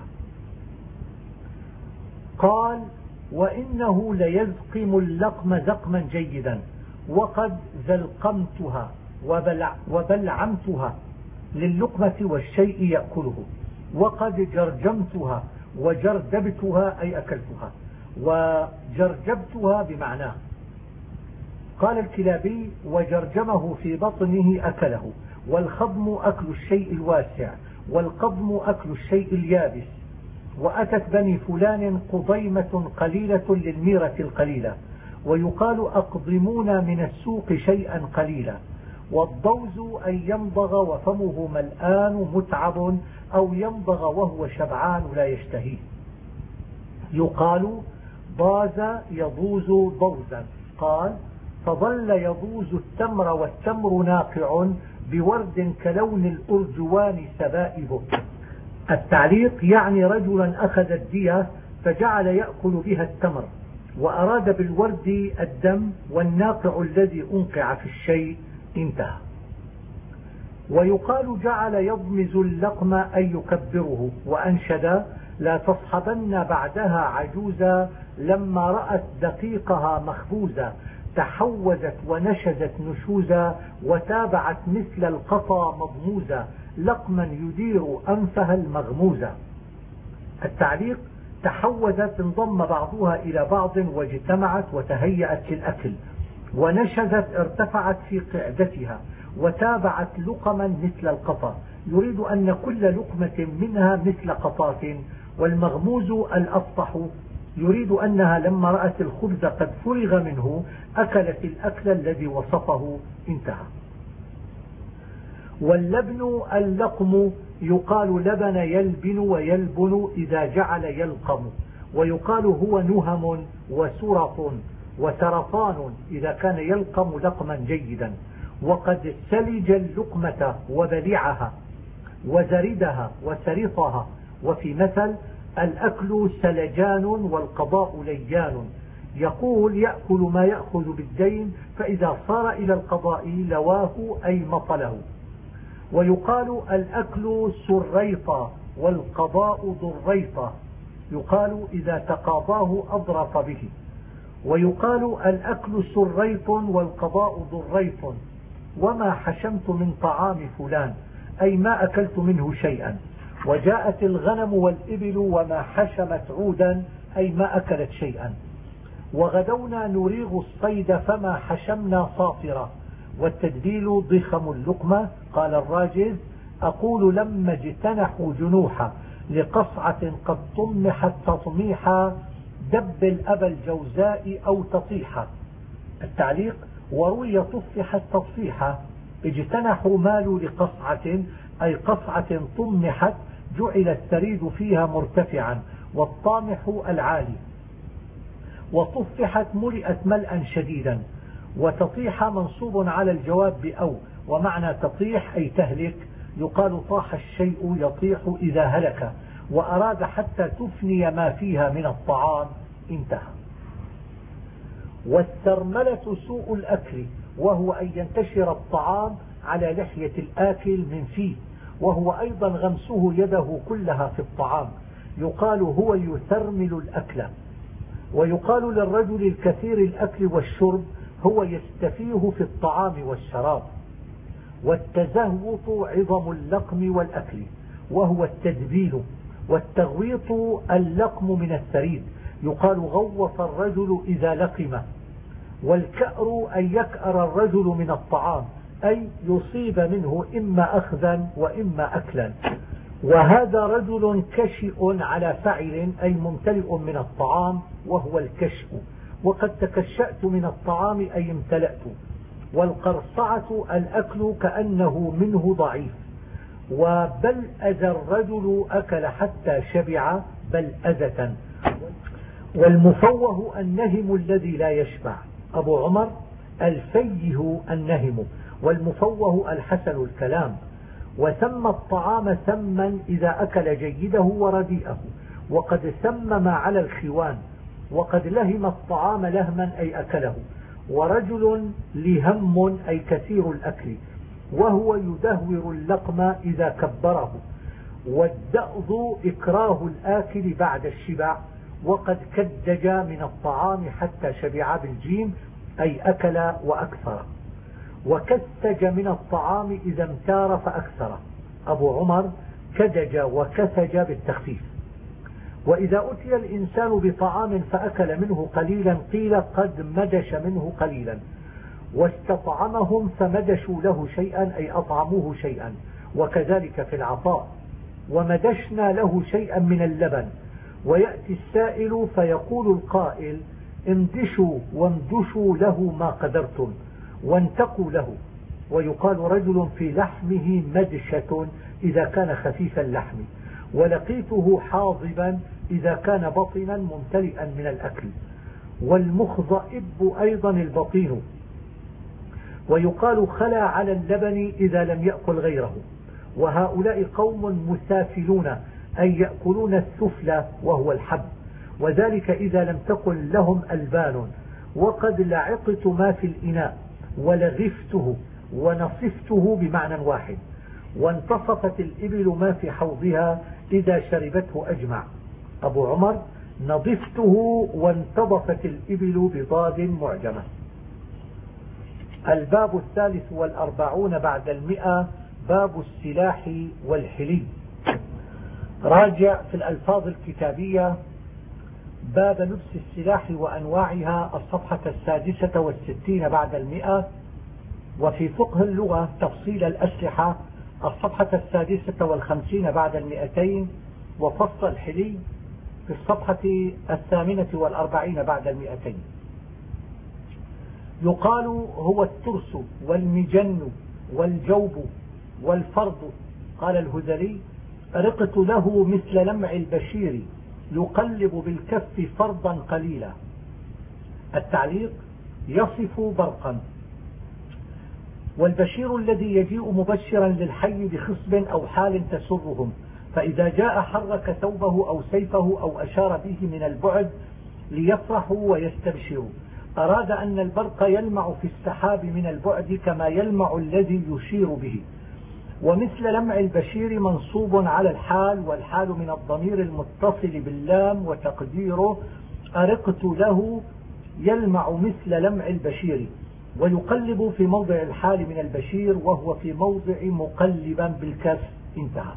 قال: وإنه ليزقم اللقم زقما جيدا، وقد زلقمتها وبلعمتها للقمة والشيء يأكله، وقد جرجمتها وجردبتها أي أكلتها، وجرجبتها بمعناه. قال الكلابي: وجرجمه في بطنه أكله. والخضم أكل الشيء الواسع، والقضم أكل الشيء اليابس. وأتت بني فلان قضيمة قليلة للميرة القليلة. ويقال: أقضمون من السوق شيئا قليلا. والضوز أن يمضغ وفمه ملآن متعب، أو يمضغ وهو شبعان لا يشتهيه. يقال: ضاز يضوز ضوزا. قال: فظل يضوز التمر والتمر ناقع بورد كلون الأرجوان سبائبه. التعليق: يعني رجلا أخذ الدية فجعل يأكل بها التمر، وأراد بالورد الدم، والناقع الذي أنقع في الشيء. انتهى. ويقال: جعل يضمز اللقم أي يكبره. وأنشد: لا تصحبن بعدها عجوزا، لما رأت دقيقها مخبوزا، تحوزت ونشزت نشوزا، وتابعت مثل القطا مضموزا، لقما يدير أنفها المغموزة. التعليق: تحوزت انضم بعضها إلى بعض واجتمعت وتهيأت للأكل. ونشزت ارتفعت في قعدتها، وتابعت لقما مثل القطا، يريد أن كل لقمة منها مثل قطات. والمغموز الأفطح يريد أنها لما رأت الخبز قد فرغ منه أكلت الأكل الذي وصفه. انتهى. واللبن اللقم يقال لبن يلبن ويلبن إذا جعل يلقم، ويقال هو نهم وسرط وسرطان إذا كان يلقم لقما جيدا. وقد سلج اللقمة وبلعها وزردها وسرطها. وفي مثل الأكل سلجان والقضاء ليان، يقول يأكل ما يأخذ بالدين، فإذا صار إلى القضاء لواه أي مطله. ويقال الأكل سريطا والقضاء ضريطا، يقال إذا تقاضاه أضرط به. ويقال الأكل سريط والقضاء ضريط. وما حشمت من طعام فلان أي ما أكلت منه شيئا. وجاءت الغنم والإبل وما حشمت عودا أي ما أكلت شيئا. وغدونا نريغ الصيد فما حشمنا صافرة. والتدبيل ضخم اللقمة. قال الراجز أقول لما اجتنحوا جنوحا لقصعة قد طمحت تطميحا دب الأبى الجوزاء أو تطيحا. التعليق وروي طفحت تطفيحا. اجتنحوا مالوا لقصعة أي قصعة طمحت جعل الثريد فيها مرتفعا والطامح العالي. وطفحت ملئت ملئا شديدا. وتطيح منصوب على الجواب بأو، ومعنى تطيح أي تهلك. يقال طاح الشيء يطيح إذا هلك، وأراد حتى تفني ما فيها من الطعام. انتهى. والسرملة سوء الأكل، وهو أن ينتشر الطعام على لحية الآكل من فيه، وهو أيضا غمسه يده كلها في الطعام. يقال هو يثرمل الأكل. ويقال للرجل الكثير الأكل والشرب هو يستفيه في الطعام والشراب. والتزهوط عظم اللقم والأكل وهو التدبيل. والتغويط اللقم من الثريد، يقال غوط الرجل إذا لقم. والكأر أن يكأر الرجل من الطعام أي يصيب منه إما أخذا وإما أكلا. وهذا رجل كشئ على فعل أي ممتلئ من الطعام وهو الكشء. وقد تكشأت من الطعام أي امتلأت. والقرصعة الأكل كأنه منه ضعيف. وبل أذى الرجل أكل حتى شبع بل أذة. والمفوه النهم الذي لا يشبع. أبو عمر الفيه النهم، والمفوه الحسن الكلام. وسمى الطعام سما إذا أكل جيده ورديئه، وقد سمم على الخوان. وقد لهم الطعام لهما أي أكله. ورجل لهم أي كثير الأكل، وهو يدهور اللقم إذا كبره. والدأض إكراه الآكل بعد الشبع. وقد كدج من الطعام حتى شبع بالجيم أي أكل وأكثر. وكسج من الطعام إذا امتار فأكثر. أبو عمر كدج وكسج بالتخفيف. وإذا أتي الإنسان بطعام فأكل منه قليلا قيل قد مدش منه قليلا. واستطعمهم فمدشوا له شيئا أي أطعموه شيئا. وكذلك في العطاء. ومدشنا له شيئا من اللبن. ويأتي السائل فيقول القائل اندشوا وامدشوا له ما قدرتم وانتقوا له. ويقال رجل في لحمه مدشة إذا كان خفيف اللحم. ولقيته حاضبا إذا كان بطنا ممتلئا من الأكل. والمخضئب أيضا البطين. ويقال خلى على اللبن إذا لم يأكل غيره. وهؤلاء قوم مسافلون أي يأكلون السفل وهو الحب، وذلك إذا لم تكن لهم ألبان. وقد لعقت ما في الإناء ولغفته ونصفته بمعنى واحد. وانتصفت الإبل ما في حوضها إذا شربته أجمع. أبو عمر نضفته وانتضفت الإبل بضاد معجمة. الباب 43 بعد 100 باب السلاح والحلي. راجع في الألفاظ الكتابية باب لبس السلاح وأنواعها الصفحة 66 بعد 100. وفي فقه اللغة تفصيل الأسلحة الصفحة 56 بعد 200. وفصل الحلي في الصفحة 48 بعد 200. يقال هو الترس والمجن والجوب والفرد. قال الهذلي: رقت له مثل لمع البشير يقلب بالكف فرضا قليلا. التعليق: يصف برقا. والبشير الذي يجيء مبشرا للحي بخصب أو حال تسرهم، فإذا جاء حرك ثوبه أو سيفه أو أشار به من البعد ليفرحوا ويستبشروا. أراد أن البرق يلمع في السحاب من البعد كما يلمع الذي يشير به. ومثل لمع البشير منصوب على الحال، والحال من الضمير المتصل باللام، وتقديره: أرقت له يلمع مثل لمع البشير. ويقلب في موضع الحال من البشير، وهو في موضع مقلبا بالكسر. انتهى.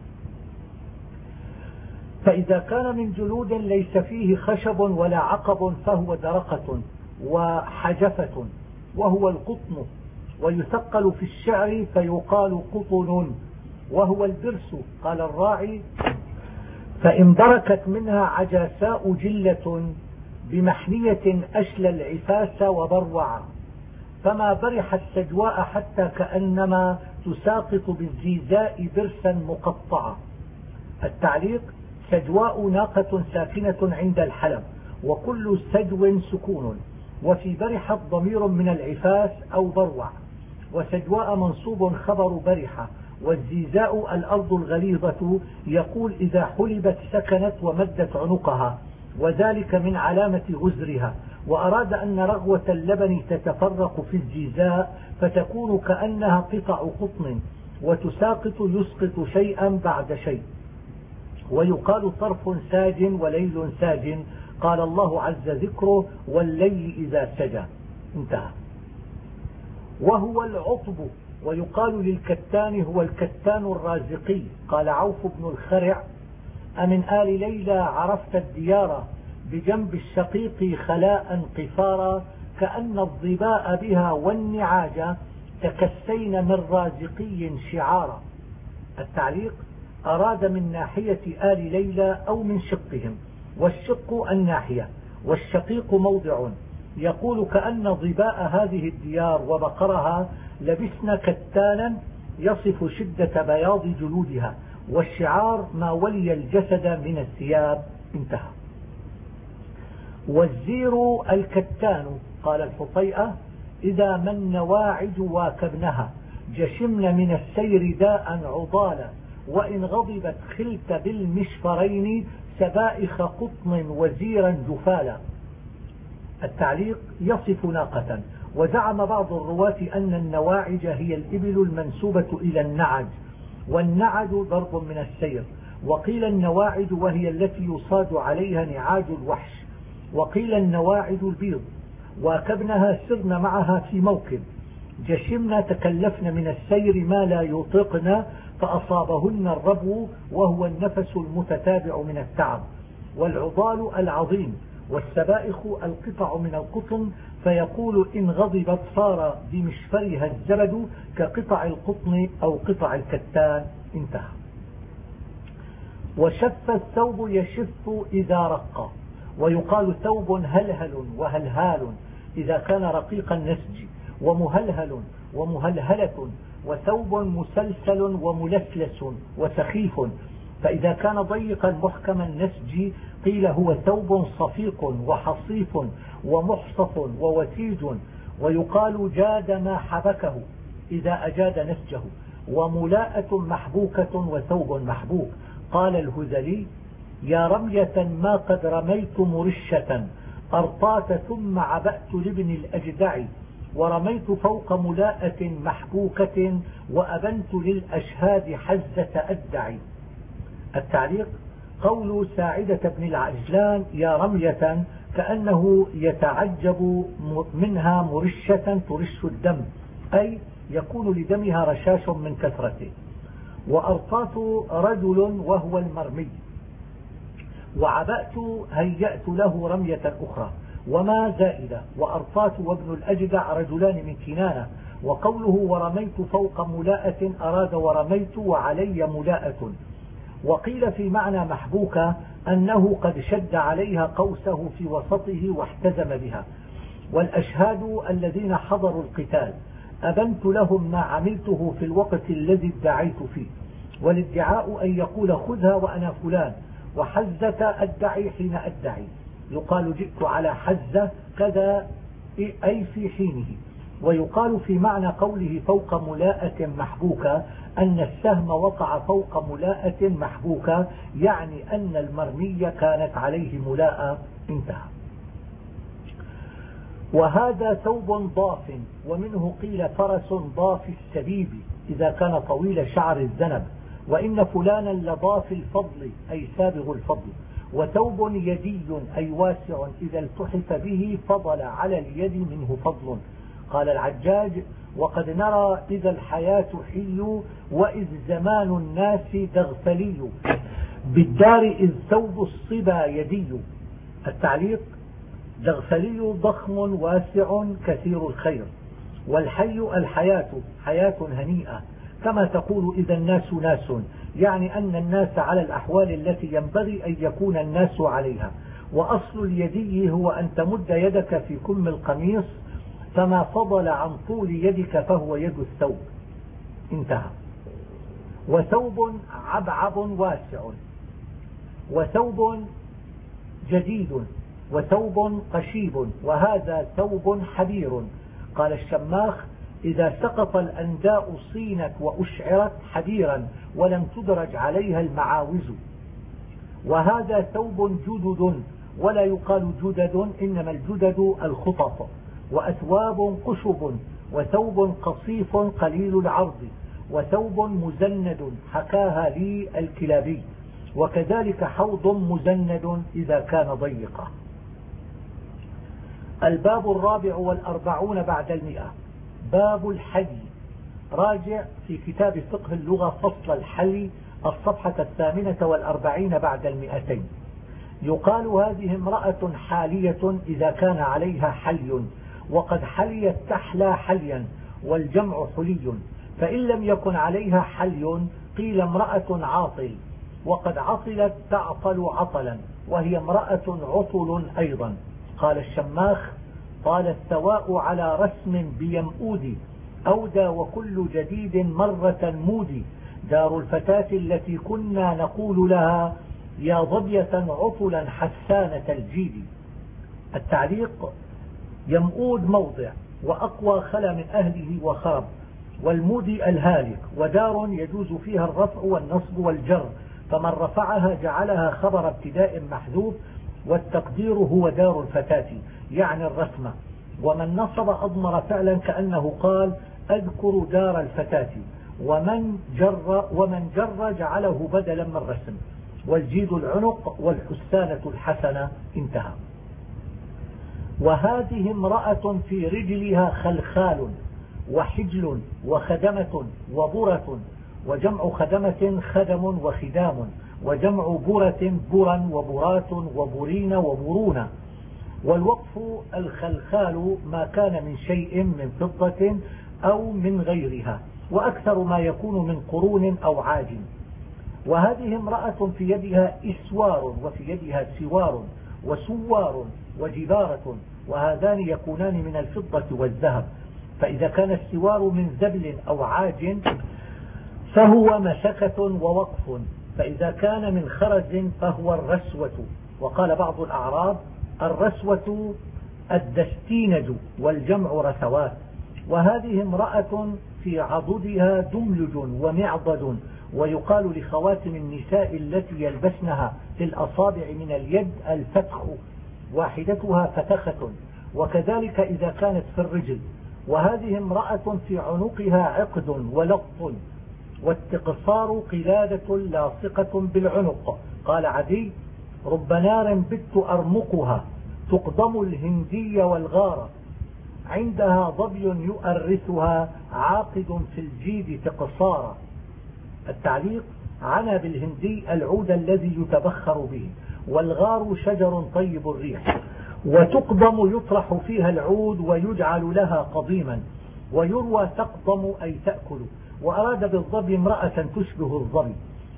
فإذا كان من جلود ليس فيه خشب ولا عقب فهو درقة وحجفة، وهو القطن. ويثقل في الشعر فيقال قطن، وهو البرس. قال الراعي: فإن بركت منها عجاساء جلة بمحنية أشلى العفاس وبروع، فما برحت سجواء حتى كأنما تساقط بالزيزاء برسا مقطعا. التعليق: سجواء ناقة ساكنة عند الحلب، وكل سجو سكون. وفي برحت ضمير من العفاس أو بروع. وسجواء منصوب خبر برحة. والزيزاء الأرض الغليظة، يقول إذا حلبت سكنت ومدت عنقها، وذلك من علامة غزرها. وأراد أن رغوة اللبن تتفرق في الزيزاء فتكون كأنها قطع قطن، وتساقط يسقط شيئا بعد شيء. ويقال طرف ساج وليل ساج. قال الله عز ذكره: والليل إذا سجى. انتهى. وهو العطب. ويقال للكتان هو الكتان الرازقي. قال عوف بن الخرع: أمن آل ليلى عرفت الديار بجنب الشقيق خلاء قفارا، كأن الظباء بها والنعاج تكسين من رازقي شعارا. التعليق: أراد من ناحية آل ليلى أو من شقهم، والشق الناحية، والشقيق موضع. يقول كأن ظباء هذه الديار وبقرها لبسن كتانا يصف شدة بياض جلودها، والشعار ما ولي الجسد من الثياب. انتهى. والزير الكتان. قال الحطيئة: إذا ما النواعج واكبنها جشمن من السير داء عضالا، وإن غضبت خلت بالمشفرين سبائخ قطن وزيرا جفالا. التعليق: يصف ناقة. وزعم بعض الرواة أن النواعج هي الإبل المنسوبة إلى النعج، والنعج ضرب من السير. وقيل النواعج وهي التي يصاد عليها نعاج الوحش. وقيل النواعج البيض. واكبنها سرن معها في موكب. جشمنا تكلفن من السير ما لا يطقن فأصابهن الربو، وهو النفس المتتابع من التعب. والعضال العظيم. والسبائخ القطع من القطن، فيقول إن غضبت صار بمشفرها الزبد كقطع القطن أو قطع الكتان. انتهى. وشف الثوب يشف إذا رق. ويقال ثوب هلهل وهلهال إذا كان رقيق النسج، ومهلهل ومهلهلة، وثوب مسلسل وملسلس وسخيف. فإذا كان ضيقا محكم النسج قيل هو ثوب صفيق وحصيف ومحصف ووتيج. ويقال جاد ما حبكه إذا أجاد نسجه. وملاءة محبوكة وثوب محبوك. قال الهذلي: يا رمية ما قد رميت مرشة أرطات ثم عبأت لابن الأجدع، ورميت فوق ملاءة محبوكة وأبنت للأشهاد حزة أدعي. التعليق: قول ساعدة بن العجلان يا رمية كأنه يتعجب منها مرشة ترش الدم، أي يكون لدمها رشاش من كثرته. وأرطات رجل وهو المرمي. وعبأت هيأت له رمية أخرى وما زائدة. وأرطات وابن الأجدع رجلان من كنانة. وقوله ورميت فوق ملاءة أراد ورميت وعلي ملاءة. وقيل في معنى محبوكة أنه قد شد عليها قوسه في وسطه واحتزم بها. والأشهاد الذين حضروا القتال أبنت لهم ما عملته في الوقت الذي ادعيت فيه. والادعاء أن يقول خذها وأنا فلان، وحزة أدعي حين أدعي، يقال جئت على حزة كذا أي في حينه. ويقال في معنى قوله فوق ملاءة محبوكة أن السهم وقع فوق ملاءة محبوكة، يعني أن المرمية كانت عليه ملاءة. انتهى. وهذا ثوب ضاف، ومنه قيل فرس ضاف السبيب إذا كان طويل شعر الذنب، وإن فلانا لضاف الفضل أي سابغ الفضل. وثوب يدي أي واسع إذا التحف به فضل على اليد منه فضل. قال العجاج وقد نرى إذا الحياة حي وإذ زمان الناس دغفلي، بالدار إذ ثوب الصبا يدي. التعليق دغفلي ضخم واسع كثير الخير، والحي الحياة حياة هنيئة، كما تقول إذا الناس ناس، يعني أن الناس على الأحوال التي ينبغي أن يكون الناس عليها. وأصل اليدي هو أن تمد يدك في كم القميص فما فضل عن طول يدك فهو يد الثوب. انتهى. وثوب عبعب واسع، وثوب جديد، وثوب قشيب، وهذا ثوب حبير. قال الشماخ إذا سقط الأنداء صينت وأشعرت حبيرا ولم تدرج عليها المعاوز. وهذا ثوب جدد، ولا يقال جدد إنما الجدد الخطط. وأثواب قشب، وثوب قصيف قليل العرض، وثوب مزند حكاها لي الكلابي، وكذلك حوض مزند إذا كان ضيقا. الباب 44 بعد 100. باب الحلي. راجع في كتاب فقه اللغة فصل الحلي الصفحة 48 بعد 200. يقال هذه امرأة حالية إذا كان عليها حلي، وقد حليت تحلى حليا، والجمع حلي. فإن لم يكن عليها حلي قيل امرأة عاطل، وقد عطلت تعطل عطلا، وهي امرأة عطل أيضا. قال الشماخ قال الثواء على رسم بيمؤود، أودى وكل جديد مرة مودي، دار الفتاة التي كنا نقول لها يا ظبية عطلا حسانة الجيد. التعليق يمؤود موضع، وأقوى خلا من أهله وخرب، والمودي الهالك، ودار يجوز فيها الرفع والنصب والجر، فمن رفعها جعلها خبر ابتداء محذوف، والتقدير هو دار الفتاة يعني الرسمة. ومن نصب أضمر فعلا كأنه قال أذكر دار الفتاة، ومن جر جعله بدلا من رسم. والجيد العنق والحسانة الحسنة. انتهى. وهذه امرأة في رجلها خلخال وحجل وخدمة وبرة، وجمع خدمة خدم وخدام، وجمع برة برا وبرات وبرين وبرون. والوقف الخلخال ما كان من شيء من فضة أو من غيرها، وأكثر ما يكون من قرون أو عاجم. وهذه امرأة في يدها إسوار وفي يدها سوار وسوار وجبارة، وهذان يكونان من الفضة والذهب. فإذا كان السوار من ذبل أو عاج فهو مسكة ووقف، فإذا كان من خرز فهو الرسوة. وقال بعض الأعراب الرسوة الدستينج، والجمع رثوات. وهذه امرأة في عضدها دملج ومعضد، ويقال لخواتم النساء التي يلبسنها في الأصابع من اليد الفتخ، واحدتها فتخة، وكذلك إذا كانت في الرجل. وهذه امرأة في عنقها عقد ولط، والتقصار قلادة لاصقة بالعنق. قال عدي رب نار بت أرمقها تقضم الهندي والغارة، عندها ظبي يؤرثها عاقد في الجيد تقصارا. التعليق عنا بالهندي العود الذي يتبخر به، والغار شجر طيب الريح. وتقضم يطرح فيها العود ويجعل لها قضيما، ويروى تقضم أي تأكل، وأراد بالظبي امرأة تشبه الظبي.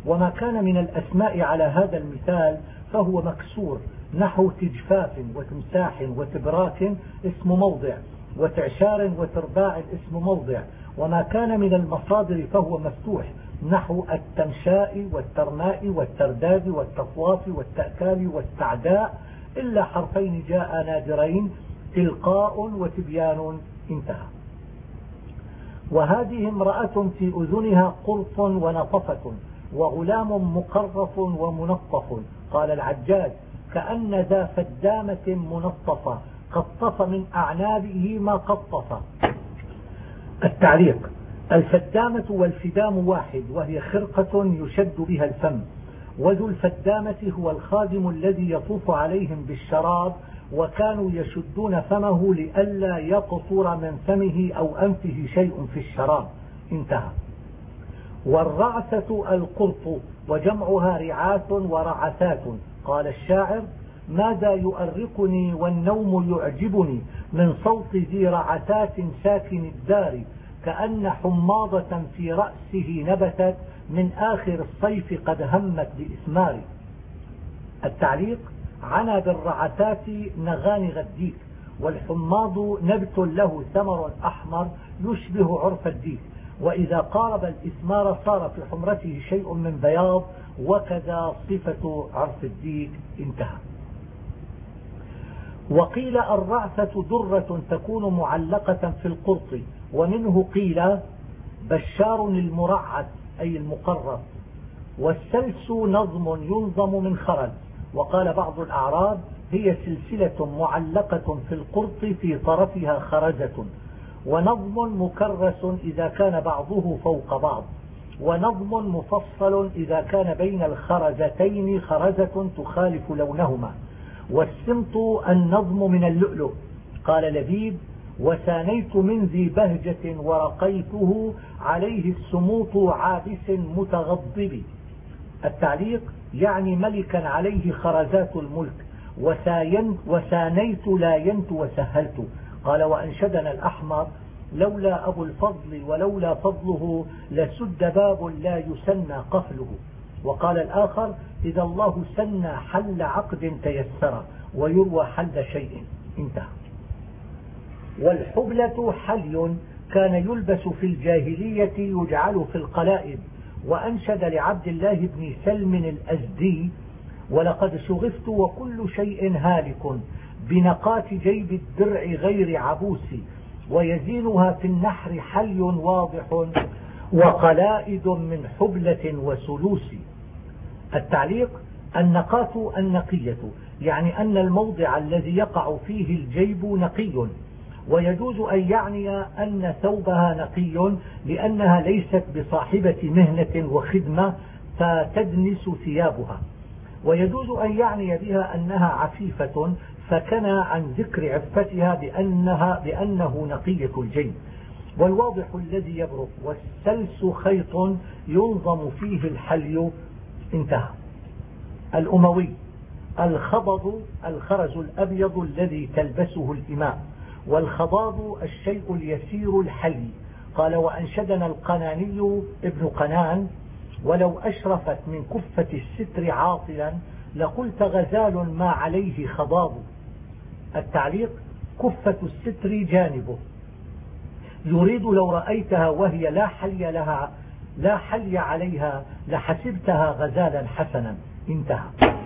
وما كان من الأسماء على هذا المثال فهو مكسور، نحو تجفاف وتمساح وتبراك اسم موضع، وتعشار وترباع اسم موضع. وما كان من المصادر فهو مفتوح، نحو التمشاء والترماء والترداد والتصواف والتأكال والتعداء، إلا حرفين جاء نادرين، تلقاء وتبيان. انتهى. وهذه امرأة في أذنها قرط ونطفة، وغلام مقرف ومنطف. قال العجاج: كأن ذا فدامة منطفة قطف من أعنابه ما قطف. التعليق: الفدامة والفدام واحد، وهي خرقة يشد بها الفم، وذو الفدامة هو الخادم الذي يطوف عليهم بالشراب، وكانوا يشدون فمه لئلا يقطر من فمه أو أنفه شيء في الشراب. انتهى. والرعثة القرط، وجمعها رعاث ورعثات. قال الشاعر: ماذا يؤرقني والنوم يعجبني من صوت ذي رعثات ساكن الدار، كأن حماضة في رأسه نبتت من آخر الصيف قد همت بإثمار. التعليق: عنا بالرعثات نغانغ الديك، والحماض نبت له ثمر أحمر يشبه عرف الديك، وإذا قارب الإثمار صار في حمرته شيء من بياض، وكذا صفة عرف الديك. انتهى. وقيل الرعثة درة تكون معلقة في القرط، ومنه قيل بشار المرعث أي المقرب. والسلس نظم ينظم من خرز. وقال بعض الأعراب: هي سلسلة معلقة في القرط في طرفها خرزة. ونظم مكرس إذا كان بعضه فوق بعض، ونظم مفصل إذا كان بين الخرزتين خرزة تخالف لونهما. والسمط النظم من اللؤلؤ. قال لبيب: وسانيت من ذي بهجة ورقيته عليه السموط عابس متغضب. التعليق: يعني ملكا عليه خرزات الملك، وسانيت لاينت وسهلت. قال: وأنشدنا الأحمر: لولا أبو الفضل ولولا فضله لسد باب لا يسنى قفله. وقال الآخر: إذا الله سنى حل عقد تيسر، ويروى حل شيء. انتهى. والحبلة حلي كان يلبس في الجاهلية يجعل في القلائد. وأنشد لعبد الله بن سلم الأزدي: ولقد شغفت وكل شيء هالك بنقات جيب الدرع غير عبوس، ويزينها في النحر حلي واضح وقلائد من حبلة وسلوس. التعليق: النقاة النقية، يعني أن الموضع الذي يقع فيه الجيب نقي. ويجوز أن يعني أن ثوبها نقي لأنها ليست بصاحبة مهنة وخدمة فتدنس ثيابها. ويجوز أن يعني بها أنها عفيفة فكنى عن ذكر عفتها بأنه نقية الجيب. والواضح الذي يبرق. والسلس خيط ينظم فيه الحلي. انتهى. الأموي: الخضض الخرز الأبيض الذي تلبسه الإماء، والخضاض الشيء اليسير الحلي. قال: وأنشدنا القناني ابن قنان: ولو أشرفت من كفة الستر عاطلا لقلت غزال ما عليه خضاض. التعليق: كفة الستر جانبه، يريد لو رأيتها وهي لا حلي عليها لحسبتها غزالا حسنا. انتهى.